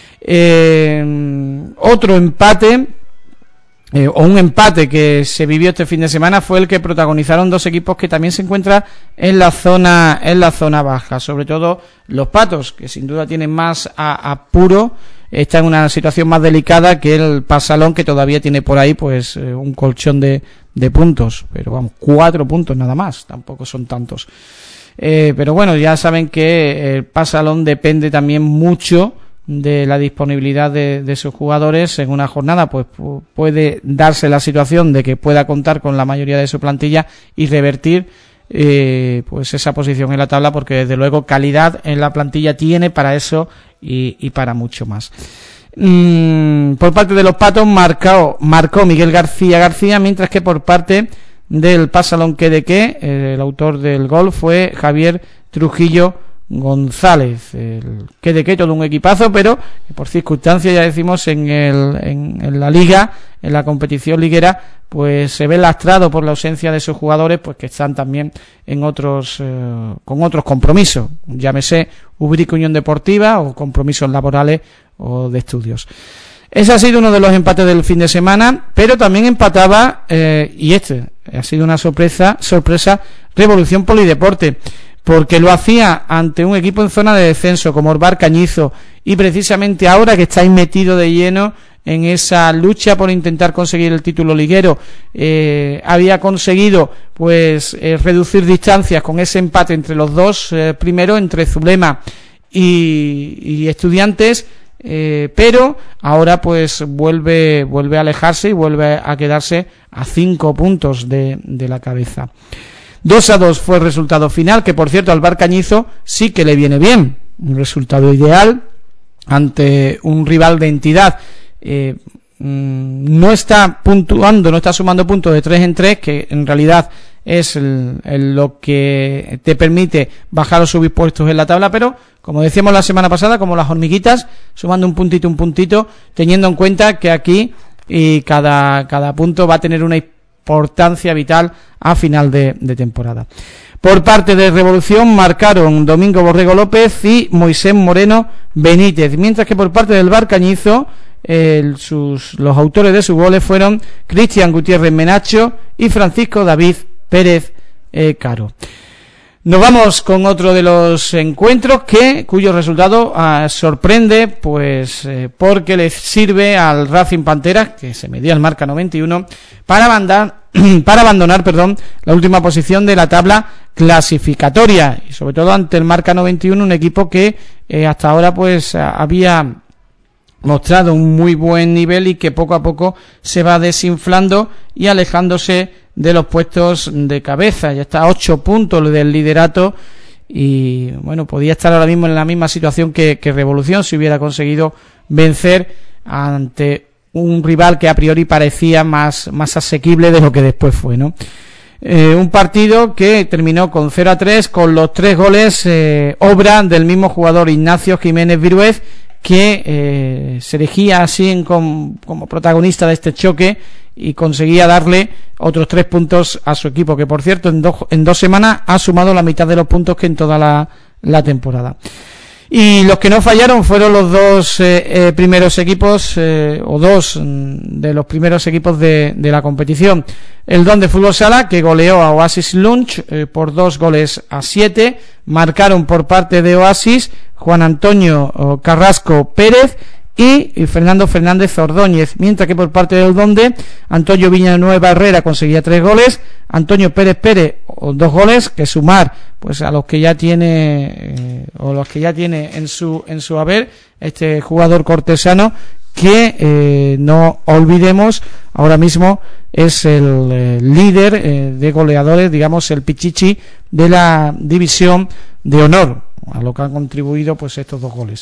Otro empate, o un empate que se vivió este fin de semana, fue el que protagonizaron dos equipos que también se encuentran en la zona baja, sobre todo los Patos, que sin duda tienen más apuro, está en una situación más delicada que el Pasalón, que todavía tiene por ahí pues un colchón de puntos, pero vamos, 4 puntos nada más, tampoco son tantos. Pero bueno, ya saben que el Pasalón depende también mucho de la disponibilidad de sus jugadores. En una jornada pues puede darse la situación de que pueda contar con la mayoría de su plantilla y revertir pues esa posición en la tabla, porque desde luego calidad en la plantilla tiene para eso y para mucho más. Por parte de los Patos marcó Miguel García, mientras que por parte del Pasalón el autor del gol fue Javier Trujillo González. El que todo un equipazo, pero por circunstancias, ya decimos, en la liga, en la competición liguera, pues se ve lastrado por la ausencia de sus jugadores, pues que están también en otros con otros compromisos, llámese Ubrique Unión Deportiva o compromisos laborales o de estudios. Ese ha sido uno de los empates del fin de semana, pero también empataba y este ha sido una sorpresa, Revolución Polideporte, porque lo hacía ante un equipo en zona de descenso como el Bar Cañizo, y precisamente ahora que estáis metido de lleno en esa lucha por intentar conseguir el título liguero, había conseguido pues reducir distancias con ese empate entre los dos primeros, entre Zulema y Estudiantes, pero ahora pues vuelve a alejarse y vuelve a quedarse a 5 puntos de la cabeza. 2-2 fue el resultado final, que por cierto al Bar Cañizo sí que le viene bien, un resultado ideal ante un rival de entidad. No está puntuando, no está sumando puntos de 3 en 3, que en realidad es lo que te permite bajar o subir puestos en la tabla, pero como decíamos la semana pasada, como las hormiguitas, sumando un puntito, teniendo en cuenta que aquí y cada punto va a tener una importancia vital a final de temporada. Por parte de Revolución marcaron Domingo Borrego López y Moisés Moreno Benítez, mientras que por parte del Bar Cañizo los autores de sus goles fueron Cristian Gutiérrez Menacho y Francisco David Pérez Caro. Nos vamos con otro de los encuentros cuyo resultado sorprende, pues porque le sirve al Racing Panteras, que se medía el marca 91, para abandonar la última posición de la tabla clasificatoria, y sobre todo ante el marca 91, un equipo que hasta ahora pues había mostrado un muy buen nivel y que poco a poco se va desinflando y alejándose de los puestos de cabeza. Ya está a 8 puntos del liderato y bueno, podía estar ahora mismo en la misma situación que Revolución si hubiera conseguido vencer ante un rival que a priori parecía más asequible de lo que después fue, ¿no? Un partido que terminó con 0-3, con los 3 goles obra del mismo jugador Ignacio Jiménez Viruez, que se erigía así como protagonista de este choque y conseguía darle otros 3 puntos a su equipo, que por cierto en dos semanas ha sumado la mitad de los puntos que en toda la temporada. Y los que no fallaron fueron los dos primeros equipos, o dos de los primeros equipos de la competición. El Don de Fútbol Sala, que goleó a Oasis Lunch por 2-7. Marcaron por parte de Oasis Juan Antonio Carrasco Pérez y Fernando Fernández Ordóñez, mientras que por parte del Donde Antonio Villanueva Herrera conseguía 3 goles, Antonio Pérez 2 goles, que sumar pues a los que ya tiene en su haber este jugador cortesano, que no olvidemos ahora mismo es el líder de goleadores, digamos el pichichi de la división de honor, a lo que han contribuido pues estos 2 goles.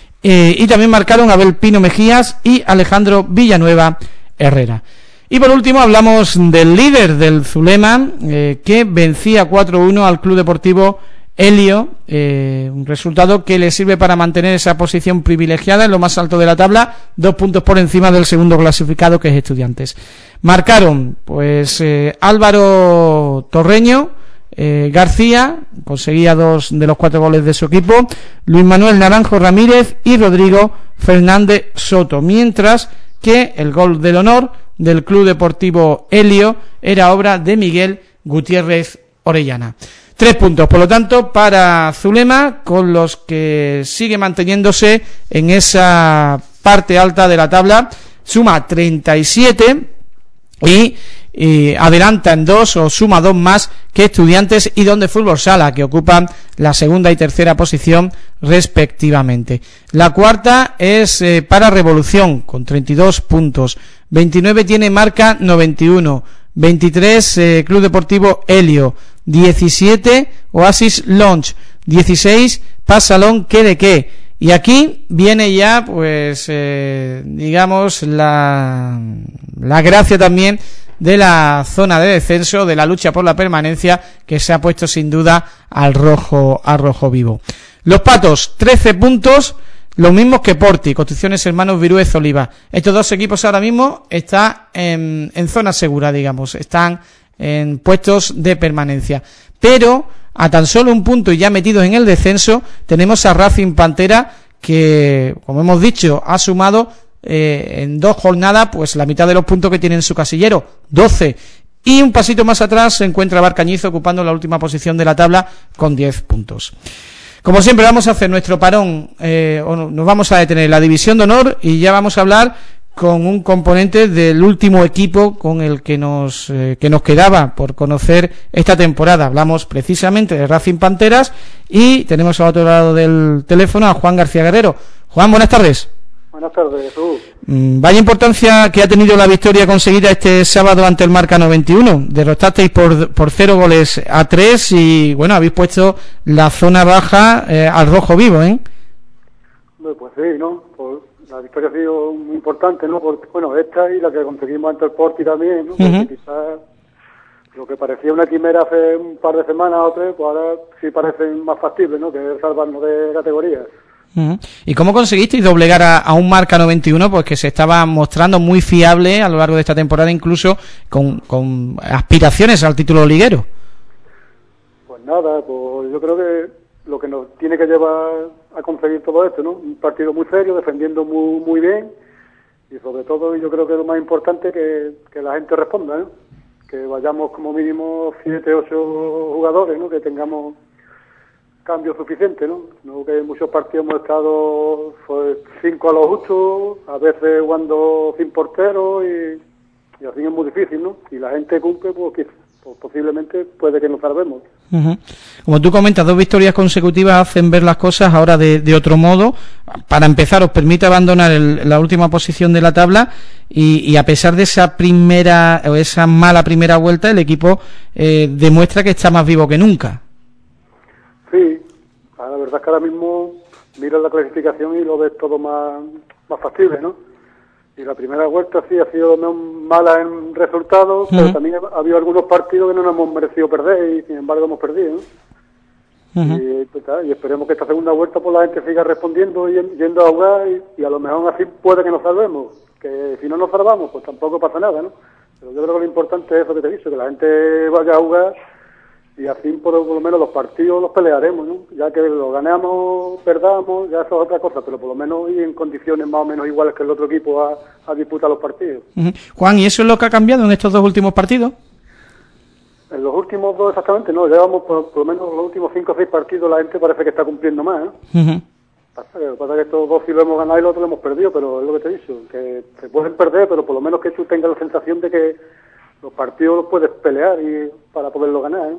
Y también marcaron Abel Pino Mejías y Alejandro Villanueva Herrera. Y por último hablamos del líder del Zulema, que vencía 4-1 al Club Deportivo Helio, un resultado que le sirve para mantener esa posición privilegiada en lo más alto de la tabla, 2 puntos por encima del segundo clasificado, que es Estudiantes. Marcaron pues Álvaro Torreño García, conseguía 2 de los 4 goles de su equipo, Luis Manuel Naranjo Ramírez y Rodrigo Fernández Soto, mientras que el gol del honor del Club Deportivo Helio era obra de Miguel Gutiérrez Orellana. 3 puntos, por lo tanto, para Zulema, con los que sigue manteniéndose en esa parte alta de la tabla. Suma 37 y adelanta en 2 o suma 2 más que Estudiantes y Don de Fútbol Sala, que ocupan la segunda y tercera posición respectivamente. La cuarta es para Revolución, con 32 puntos. 29 tiene marca 91. 23 Club Deportivo Helio. 17 Oasis Lounge. 16 Pasalón que de qué. Y aquí viene ya pues digamos la gracia también de la zona de descenso, de la lucha por la permanencia, que se ha puesto sin duda al rojo vivo. Los Patos, 13 puntos, los mismos que Porti, Construcciones Hermanos Viruez Oliva. Estos 2 equipos ahora mismo están en zona segura, digamos, están en puestos de permanencia. Pero a tan solo 1 punto y ya metidos en el descenso, tenemos a Racing Pantera, que, como hemos dicho, ha sumado en 2 jornadas pues la mitad de los puntos que tiene en su casillero, 12, Y un pasito más atrás se encuentra Barcañizo ocupando la última posición de la tabla con 10 puntos. Como siempre vamos a hacer nuestro parón, nos vamos a detener en la división de honor y ya vamos a hablar con un componente del último equipo con el que nos quedaba por conocer esta temporada. Hablamos precisamente de Racing Panteras y tenemos al otro lado del teléfono a Juan García Guerrero. Juan, buenas tardes. Buenas tardes, Jesús. Vaya importancia que ha tenido la victoria conseguida este sábado ante el Marca 91. Derrotasteis por 0 goles a 3 y, bueno, habéis puesto la zona baja al rojo vivo, ¿eh? Pues sí, ¿no? Pues la victoria ha sido muy importante, ¿no? Porque, bueno, esta y la que conseguimos ante el Porti también, ¿no? Porque quizás lo que parecía una quimera hace un par de semanas o 3, pues ahora sí parecen más factibles, ¿no? Que salvarnos de categorías. ¿Y cómo conseguisteis doblegar a un Marca 91 pues que se estaba mostrando muy fiable a lo largo de esta temporada, incluso con aspiraciones al título liguero? Pues nada, pues yo creo que lo que nos tiene que llevar a conseguir todo esto, ¿no? Un partido muy serio, defendiendo muy bien y sobre todo yo creo que lo más importante que la gente responda, ¿no? Que vayamos como mínimo 7, 8 jugadores, ¿no? Que tengamos cambio suficiente, ¿no? No que en muchos partidos hemos estado 5 a lo justo, a veces jugando sin portero y así es muy difícil, ¿no? Si la gente cumple, pues posiblemente puede que nos salvemos. Como tú comentas, 2 victorias consecutivas hacen ver las cosas ahora de otro modo. Para empezar, os permite abandonar la última posición de la tabla y a pesar de esa mala primera vuelta, el equipo demuestra que está más vivo que nunca. Sí, la verdad es que ahora mismo miras la clasificación y lo ves todo más factible, ¿no? Y la primera vuelta sí ha sido mala en resultados, pero también ha habido algunos partidos que no nos hemos merecido perder y sin embargo hemos perdido, ¿no? Y esperemos que esta segunda vuelta pues la gente siga respondiendo y yendo a jugar y a lo mejor así puede que nos salvemos, que si no nos salvamos pues tampoco pasa nada, ¿no? Pero yo creo que lo importante es eso que te he dicho, que la gente vaya a jugar y así por lo menos los partidos los pelearemos, ¿no? Ya que lo ganamos, perdamos, ya eso es otra cosa, pero por lo menos ir en condiciones más o menos iguales que el otro equipo a disputar los partidos. Juan, ¿y eso es lo que ha cambiado en estos 2 últimos partidos? En los últimos 2 exactamente no, llevamos por lo menos los últimos 5 o 6 partidos la gente parece que está cumpliendo más, ¿eh? Pasa que estos 2 sí lo hemos ganado y los otros lo hemos perdido, pero es lo que te he dicho, que se pueden perder, pero por lo menos que tú tengas la sensación de que los partidos los puedes pelear y para poderlo ganar, ¿eh?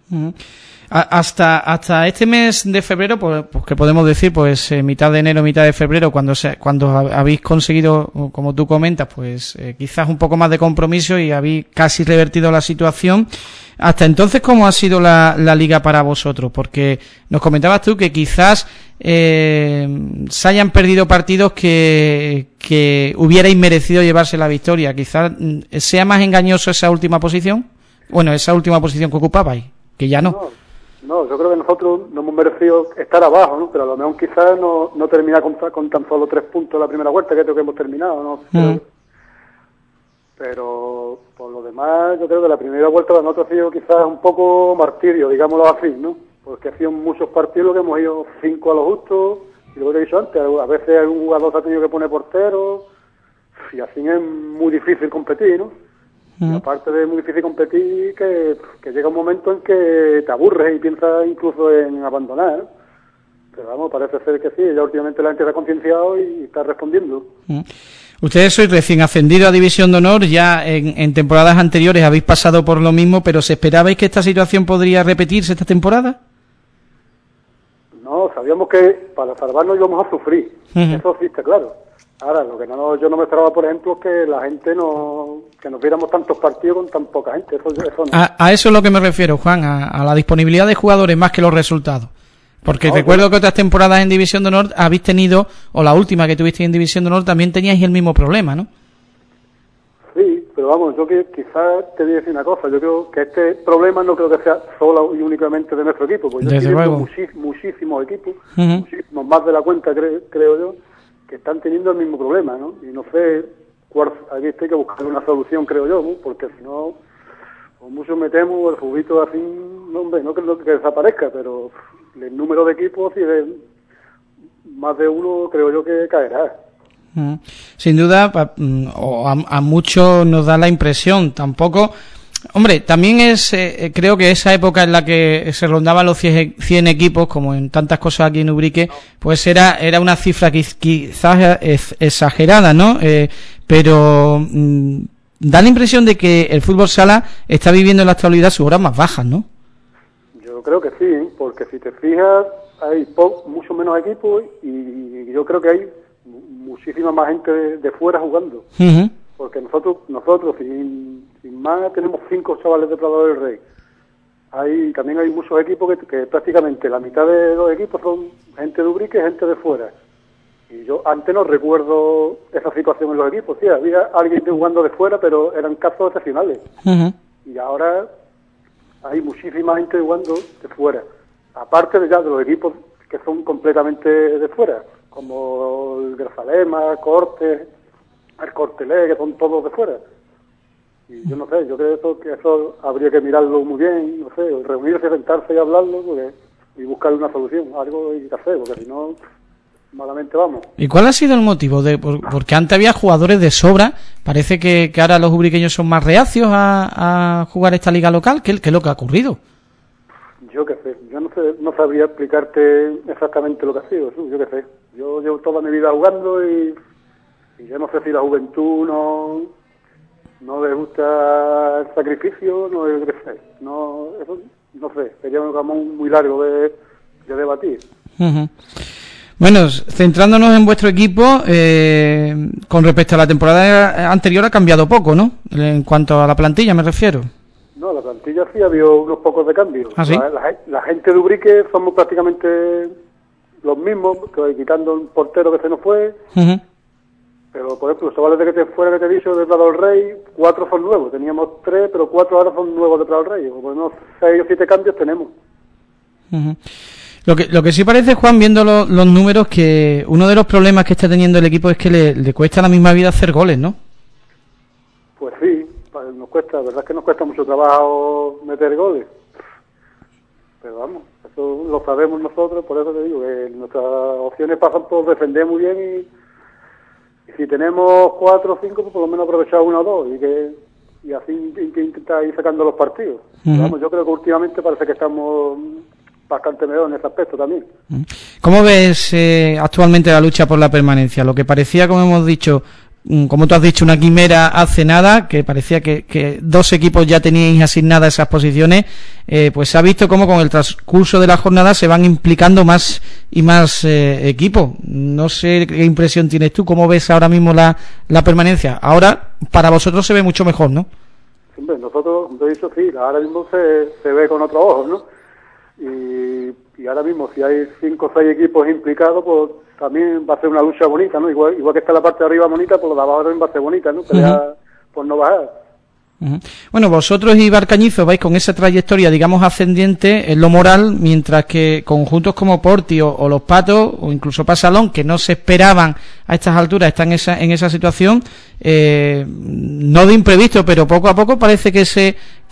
Hasta este mes de febrero, pues que podemos decir, pues mitad de enero, mitad de febrero, cuando habéis conseguido, como tú comentas, pues quizás un poco más de compromiso y habéis casi revertido la situación. Hasta entonces, ¿cómo ha sido la liga para vosotros? Porque nos comentabas tú que quizás se hayan perdido partidos que hubierais merecido llevarse la victoria. Quizás sea más engañoso esa última posición. Bueno, esa última posición que ocupabais, que ya no. No, yo creo que nosotros no hemos merecido estar abajo, ¿no? Pero a lo mejor quizás no terminar con tan solo 3 puntos la primera vuelta, que creo que hemos terminado, ¿no? Pero por lo demás, yo creo que la primera vuelta para nosotros ha sido quizás un poco martirio, digámoslo así, ¿no? Porque ha sido muchos partidos que hemos ido 5 a lo justo, y lo que he dicho antes, a veces algún jugador se ha tenido que poner portero, y así es muy difícil competir, ¿no? Y aparte de muy difícil competir, que llega un momento en que te aburres y piensas incluso en abandonar, ¿no? Pero vamos, parece ser que sí, ya últimamente la gente se ha concienciado y está respondiendo. Ustedes sois recién ascendido a División de Honor, ya en temporadas anteriores habéis pasado por lo mismo, pero ¿se esperabais que esta situación podría repetirse esta temporada? No, sabíamos que para salvarnos íbamos a sufrir, eso sí está claro. Ahora, lo que yo no me esperaba, por ejemplo, es que la gente que nos viéramos tantos partidos con tan poca gente, eso no. A eso es lo que me refiero, Juan, a la disponibilidad de jugadores más que los resultados. Porque recuerdo que otras temporadas en División de Honor habéis tenido, o la última que tuvisteis en División de Honor, también teníais el mismo problema, ¿no? Sí, pero vamos, yo que quizás te voy a decir una cosa, yo creo que este problema no creo que sea solo y únicamente de nuestro equipo, porque yo estoy viendo muchísimos equipos, muchísimos más de la cuenta, creo yo, que están teniendo el mismo problema, ¿no? Y no sé cuál, aquí hay que buscar una solución, creo yo, ¿no? Porque si no, con mucho metemos el juguito así, no, hombre, no que desaparezca, pero el número de equipos y de más de uno creo yo que caerá. Sin duda, a muchos nos da la impresión, tampoco Hombre, también es, creo que esa época en la que se rondaban los 100 equipos, como en tantas cosas aquí en Ubrique, pues era una cifra quizás exagerada, ¿no? Pero da la impresión de que el fútbol sala está viviendo en la actualidad sus horas más bajas, ¿no? Yo creo que sí, porque si te fijas, hay mucho menos equipos y yo creo que hay muchísima más gente de fuera jugando. Uh-huh. Porque nosotros sin más tenemos 5 chavales de Prado del Rey. También hay muchos equipos que prácticamente la mitad de los equipos son gente de Ubrique y gente de fuera. Y yo antes no recuerdo esa situación en los equipos. Sí, había alguien jugando de fuera, pero eran casos excepcionales. Uh-huh. Y ahora hay muchísima gente jugando de fuera. Aparte de los equipos que son completamente de fuera, como el Grazalema, Cortes, el Cortelé, que son todos de fuera. Y yo no sé, yo creo que eso habría que mirarlo muy bien, no sé, reunirse, sentarse y hablarlo y buscar una solución, algo hay que hacer, porque si no, malamente vamos. ¿Y cuál ha sido el motivo? Porque antes había jugadores de sobra, parece que ahora los ubriqueños son más reacios a jugar esta liga local. ¿Qué es lo que ha ocurrido? Yo qué sé, yo no sabría explicarte exactamente lo que ha sido, yo qué sé. Yo llevo toda mi vida jugando y yo no sé si la juventud no le gusta el sacrificio, no sé, eso no sé, sería un camón muy largo de debatir. Uh-huh. Bueno, centrándonos en vuestro equipo, con respecto a la temporada anterior ha cambiado poco, ¿no? En cuanto a la plantilla me refiero. No, la plantilla sí ha habido unos pocos de cambios. ¿Ah, sí? La gente de Ubrique somos prácticamente los mismos, quitando un portero que se nos fue. Uh-huh. Pero, por ejemplo, los chavales que te he dicho de Prado del Rey, 4 son nuevos. Teníamos 3, pero 4 ahora son nuevos de Prado del Rey. Por unos 6 o 7 cambios tenemos. Uh-huh. Lo que sí parece, Juan, viendo los números, que uno de los problemas que está teniendo el equipo es que le cuesta a la misma vida hacer goles, ¿no? Pues sí, nos cuesta, la verdad es que nos cuesta mucho trabajo meter goles. Pero vamos, eso lo sabemos nosotros, por eso te digo que nuestras opciones pasan por defender muy bien y si tenemos 4 o 5, pues por lo menos aprovechar 1 o 2 y así intentar ir sacando los partidos. Uh-huh. Vamos, yo creo que últimamente parece que estamos bastante mejor en ese aspecto también. ¿Cómo ves actualmente la lucha por la permanencia? Lo que parecía, como hemos dicho, como tú has dicho, una quimera hace nada, que parecía que 2 equipos ya tenían asignadas esas posiciones, pues se ha visto cómo con el transcurso de la jornada se van implicando más y más equipos. No sé qué impresión tienes tú, cómo ves ahora mismo la permanencia. Ahora, para vosotros se ve mucho mejor, ¿no? Hombre, nosotros, como te he dicho, sí, ahora mismo se ve con otros ojos, ¿no? Y ahora mismo, si hay 5 o 6 equipos implicados, pues también va a ser una lucha bonita, ¿no? Igual que está la parte de arriba bonita, pues la de abajo también va a ser bonita, ¿no? Pelear por no bajar. Uh-huh. Bueno, vosotros y Barcañizo vais con esa trayectoria, digamos, ascendiente en lo moral, mientras que conjuntos como Porti o Los Patos, o incluso Pasalón, que no se esperaban a estas alturas, están en esa situación, no de imprevisto, pero poco a poco parece que se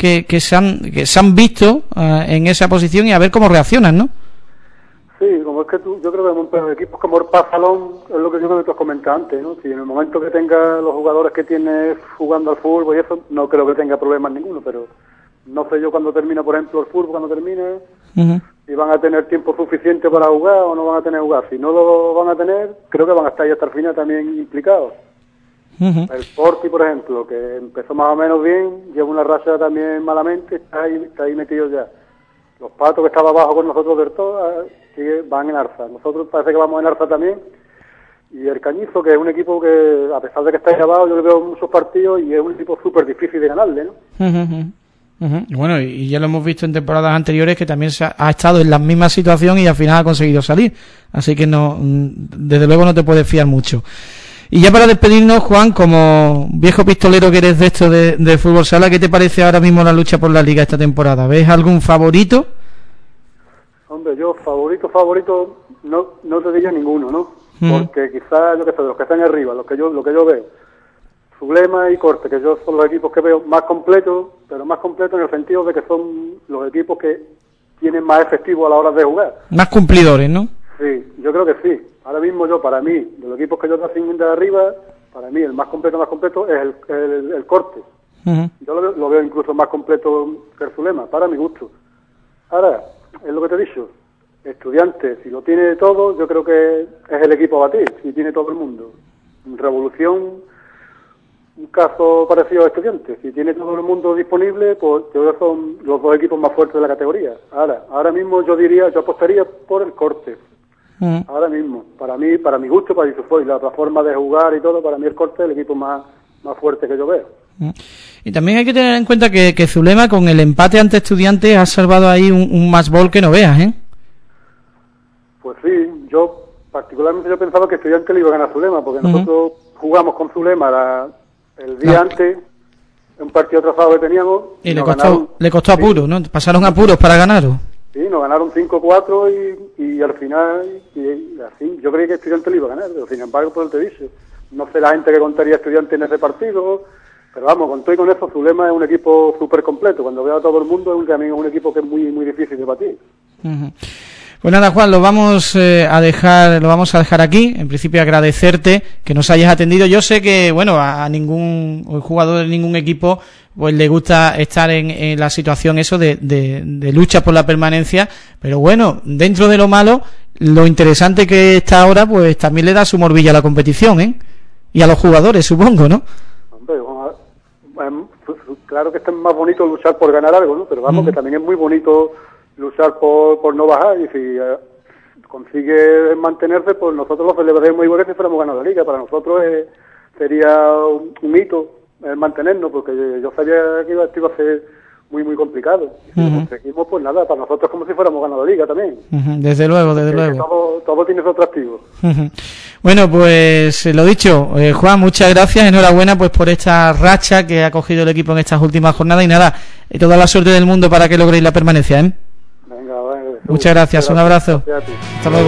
han visto en esa posición y a ver cómo reaccionan, ¿no? Sí, como es que yo creo que equipos como el Pasalón, es lo que yo creo que te os comentaba antes, ¿no? Si en el momento que tenga los jugadores que tiene jugando al fútbol y eso, no creo que tenga problemas ninguno, pero no sé yo cuando termina, por ejemplo, el fútbol, cuando termine, uh-huh, si van a tener tiempo suficiente para jugar o no van a tener jugar. Si no lo van a tener, creo que van a estar ahí hasta el final también implicados. Uh-huh. El Porti, por ejemplo, que empezó más o menos bien, lleva una racha también malamente, está ahí metido ya. Los Patos, que estaba abajo con nosotros del todo, van en alza. Nosotros parece que vamos en alza también. Y el Cañizo, que es un equipo que, a pesar de que está ahí abajo, yo le veo muchos partidos y es un equipo súper difícil de ganarle, ¿no? Uh-huh. Uh-huh. Bueno, y ya lo hemos visto en temporadas anteriores que también ha estado en la misma situación y al final ha conseguido salir. Así que no, desde luego no te puedes fiar mucho. Y ya para despedirnos, Juan, como viejo pistolero que eres de esto de fútbol sala, ¿qué te parece ahora mismo la lucha por la liga esta temporada? ¿Ves algún favorito? Hombre, yo favorito no te diría ninguno, ¿no? Porque quizás, yo que sé, los que están arriba, lo que yo veo, Sublema y Corte, que yo son los equipos que veo más completos, pero más completos en el sentido de que son los equipos que tienen más efectivo a la hora de jugar. Más cumplidores, ¿no? Sí, yo creo que sí. Ahora mismo para mí, de los equipos que yo tengo de arriba, para mí el más completo es el Corte. Yo lo veo incluso más completo que el Zulema, para mi gusto. Ahora, es lo que te he dicho, Estudiantes, si lo tiene todo, yo creo que es el equipo a batir, si tiene todo el mundo. Revolución, un caso parecido a Estudiantes, si tiene todo el mundo disponible, pues yo creo que son los dos equipos más fuertes de la categoría. Ahora mismo yo apostaría por el Corte. Ahora mismo, para mi gusto, para la forma de jugar y todo, para mí el Corte es el equipo más fuerte que yo veo. Y también hay que tener en cuenta que Zulema, con el empate ante Estudiantes, ha salvado ahí un match ball que no veas, ¿eh? Pues sí, yo particularmente pensaba que Estudiantes le iba a ganar a Zulema, porque nosotros jugamos con Zulema el día antes, un partido trazado que teníamos. Y le costó apuros, ¿no? Pasaron apuros para ganaros. Sí, nos ganaron 5-4 y al final, y así, yo creí que Estudiantes le iba a ganar, pero sin embargo, pues te dice, no sé la gente que contaría Estudiantes en ese partido, pero vamos, con todo y con eso, Zulema es un equipo súper completo. Cuando veo a todo el mundo, es un equipo que es muy, muy difícil de batir. Pues nada, Juan, lo vamos a dejar aquí. En principio, agradecerte que nos hayas atendido. Yo sé que, bueno, a ningún jugador de ningún equipo pues le gusta estar en la situación eso de lucha por la permanencia, pero bueno, dentro de lo malo, lo interesante que está ahora, pues también le da su morbillo a la competición, ¿eh? Y a los jugadores, supongo, ¿no? Hombre, claro que es más bonito luchar por ganar algo, ¿no? Pero vamos, que también es muy bonito luchar por no bajar, y si consigue mantenerse, pues nosotros lo celebraremos igual que si fuéramos ganando la liga. Para nosotros sería un hito el mantenernos, porque yo sabía que iba a ser muy, muy complicado. Y si lo conseguimos, pues nada, para nosotros es como si fuéramos ganando la liga también. Desde luego. Todo tiene su atractivo. Bueno, pues lo dicho, Juan, muchas gracias, enhorabuena pues por esta racha que ha cogido el equipo en estas últimas jornadas, y nada, toda la suerte del mundo para que logréis la permanencia, ¿eh? Venga, vale. Muchas gracias, un abrazo. Hasta luego.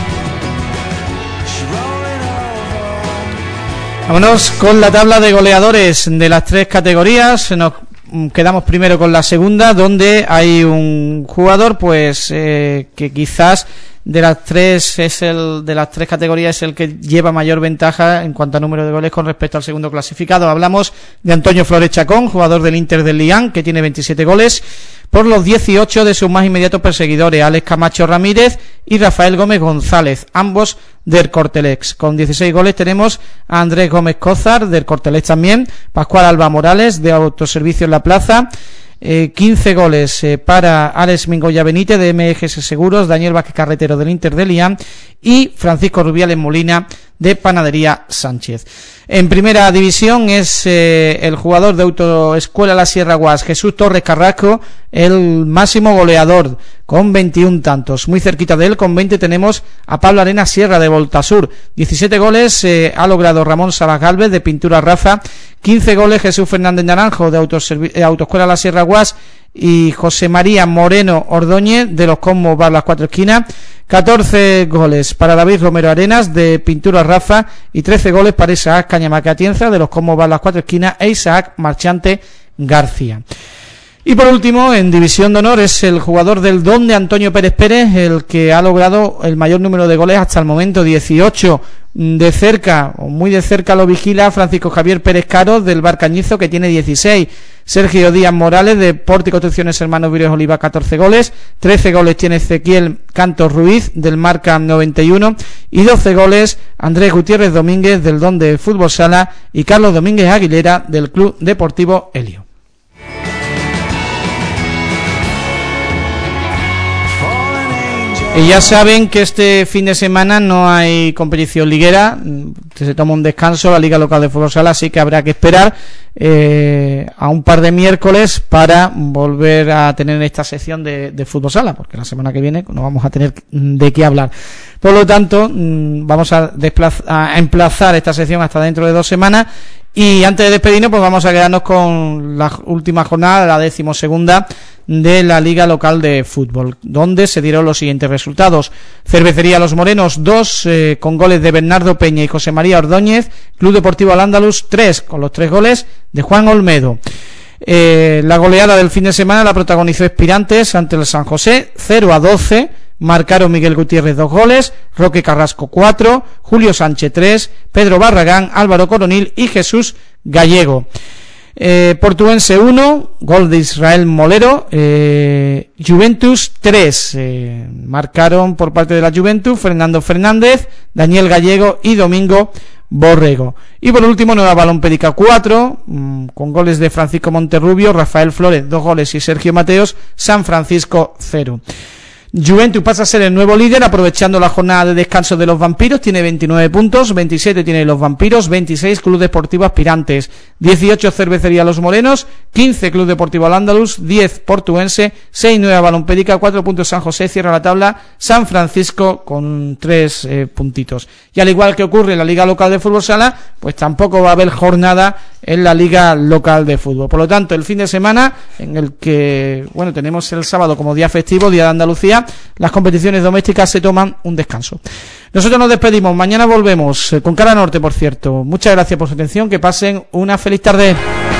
Vámonos con la tabla de goleadores de las tres categorías. Nos quedamos primero con la segunda, donde hay un jugador pues que quizás de las tres categorías es el que lleva mayor ventaja en cuanto a número de goles con respecto al segundo clasificado. Hablamos de Antonio Flores Chacón, jugador del Inter del Lián, que tiene 27 goles por los 18 de sus más inmediatos perseguidores, Alex Camacho Ramírez y Rafael Gómez González, ambos del Cortelex. Con 16 goles tenemos a Andrés Gómez Cózar, del Cortelex también, Pascual Alba Morales, de Autoservicio en la Plaza, 15 goles para Alex Mingoya Benítez, de MGS Seguros, Daniel Vázquez Carretero, del Inter de Lián, y Francisco Rubiales Molina, de Panadería Sánchez. En primera división es el jugador de Autoescuela La Sierra Guas, Jesús Torres Carrasco, el máximo goleador, con 21 tantos. Muy cerquita de él, con 20, tenemos a Pablo Arena Sierra, de Voltasur. 17 goles ha logrado Ramón Salas Gálvez, de Pintura Rafa. 15 goles Jesús Fernández Naranjo, de Autoescuela La Sierra Guas, y José María Moreno Ordóñez, de los Cosmos Bar Las Cuatro Esquinas. 14 goles para David Romero Arenas, de Pintura Rafa, y 13 goles para Isaac Cañamaque Atienza, de los Cosmos Bar Las Cuatro Esquinas, e Isaac Marchante García. Y por último, en división de honor, es el jugador del Don de Antonio Pérez Pérez, el que ha logrado el mayor número de goles hasta el momento, 18. De cerca, o muy de cerca, lo vigila Francisco Javier Pérez Caro, del Bar Cañizo, que tiene 16. Sergio Díaz Morales, de Porte y Construcciones Hermanos Víres Oliva, 14 goles. 13 goles tiene Ezequiel Cantos Ruiz, del Marca 91. Y 12 goles Andrés Gutiérrez Domínguez, del Don de Fútbol Sala, y Carlos Domínguez Aguilera, del Club Deportivo Helio. Y ya saben que este fin de semana no hay competición liguera, se toma un descanso la Liga Local de Fútbol Sala, así que habrá que esperar a un par de miércoles para volver a tener esta sección de Fútbol Sala, porque la semana que viene no vamos a tener de qué hablar. Por lo tanto, vamos a emplazar esta sección hasta dentro de 2 semanas. Y antes de despedirnos, pues vamos a quedarnos con la última jornada, la 12ª de la Liga Local de Fútbol, donde se dieron los siguientes resultados. Cervecería Los Morenos 2, con goles de Bernardo Peña y José María Ordóñez. Club Deportivo Al-Ándalus 3, con los 3 goles de Juan Olmedo. La goleada del fin de semana la protagonizó Espirantes ante el San José, 0-12. Marcaron Miguel Gutiérrez 2 goles, Roque Carrasco 4, Julio Sánchez 3, Pedro Barragán, Álvaro Coronil y Jesús Gallego. Portuense 1, gol de Israel Molero. Juventus 3, marcaron por parte de la Juventus Fernando Fernández, Daniel Gallego y Domingo Borrego. Y por último, Nueva Balompédica 4, con goles de Francisco Monterrubio, Rafael Flores 2 goles y Sergio Mateos. San Francisco 0. Juventus pasa a ser el nuevo líder, aprovechando la jornada de descanso de los Vampiros. Tiene 29 puntos, 27 tiene los Vampiros, 26 Club Deportivo Aspirantes, 18 Cervecería Los Morenos, 15 Club Deportivo Al-Ándalus, 10 Portuense, 6 Nueva Balompédica, 4 puntos San José, cierra la tabla San Francisco con 3 puntitos. Y al igual que ocurre en la Liga Local de Fútbol Sala, pues tampoco va a haber jornada en la Liga Local de Fútbol. Por lo tanto, el fin de semana, en el que, bueno, tenemos el sábado como día festivo, Día de Andalucía, las competiciones domésticas se toman un descanso. Nosotros nos despedimos, mañana volvemos con cara norte, por cierto. Muchas gracias por su atención, que pasen una feliz tarde.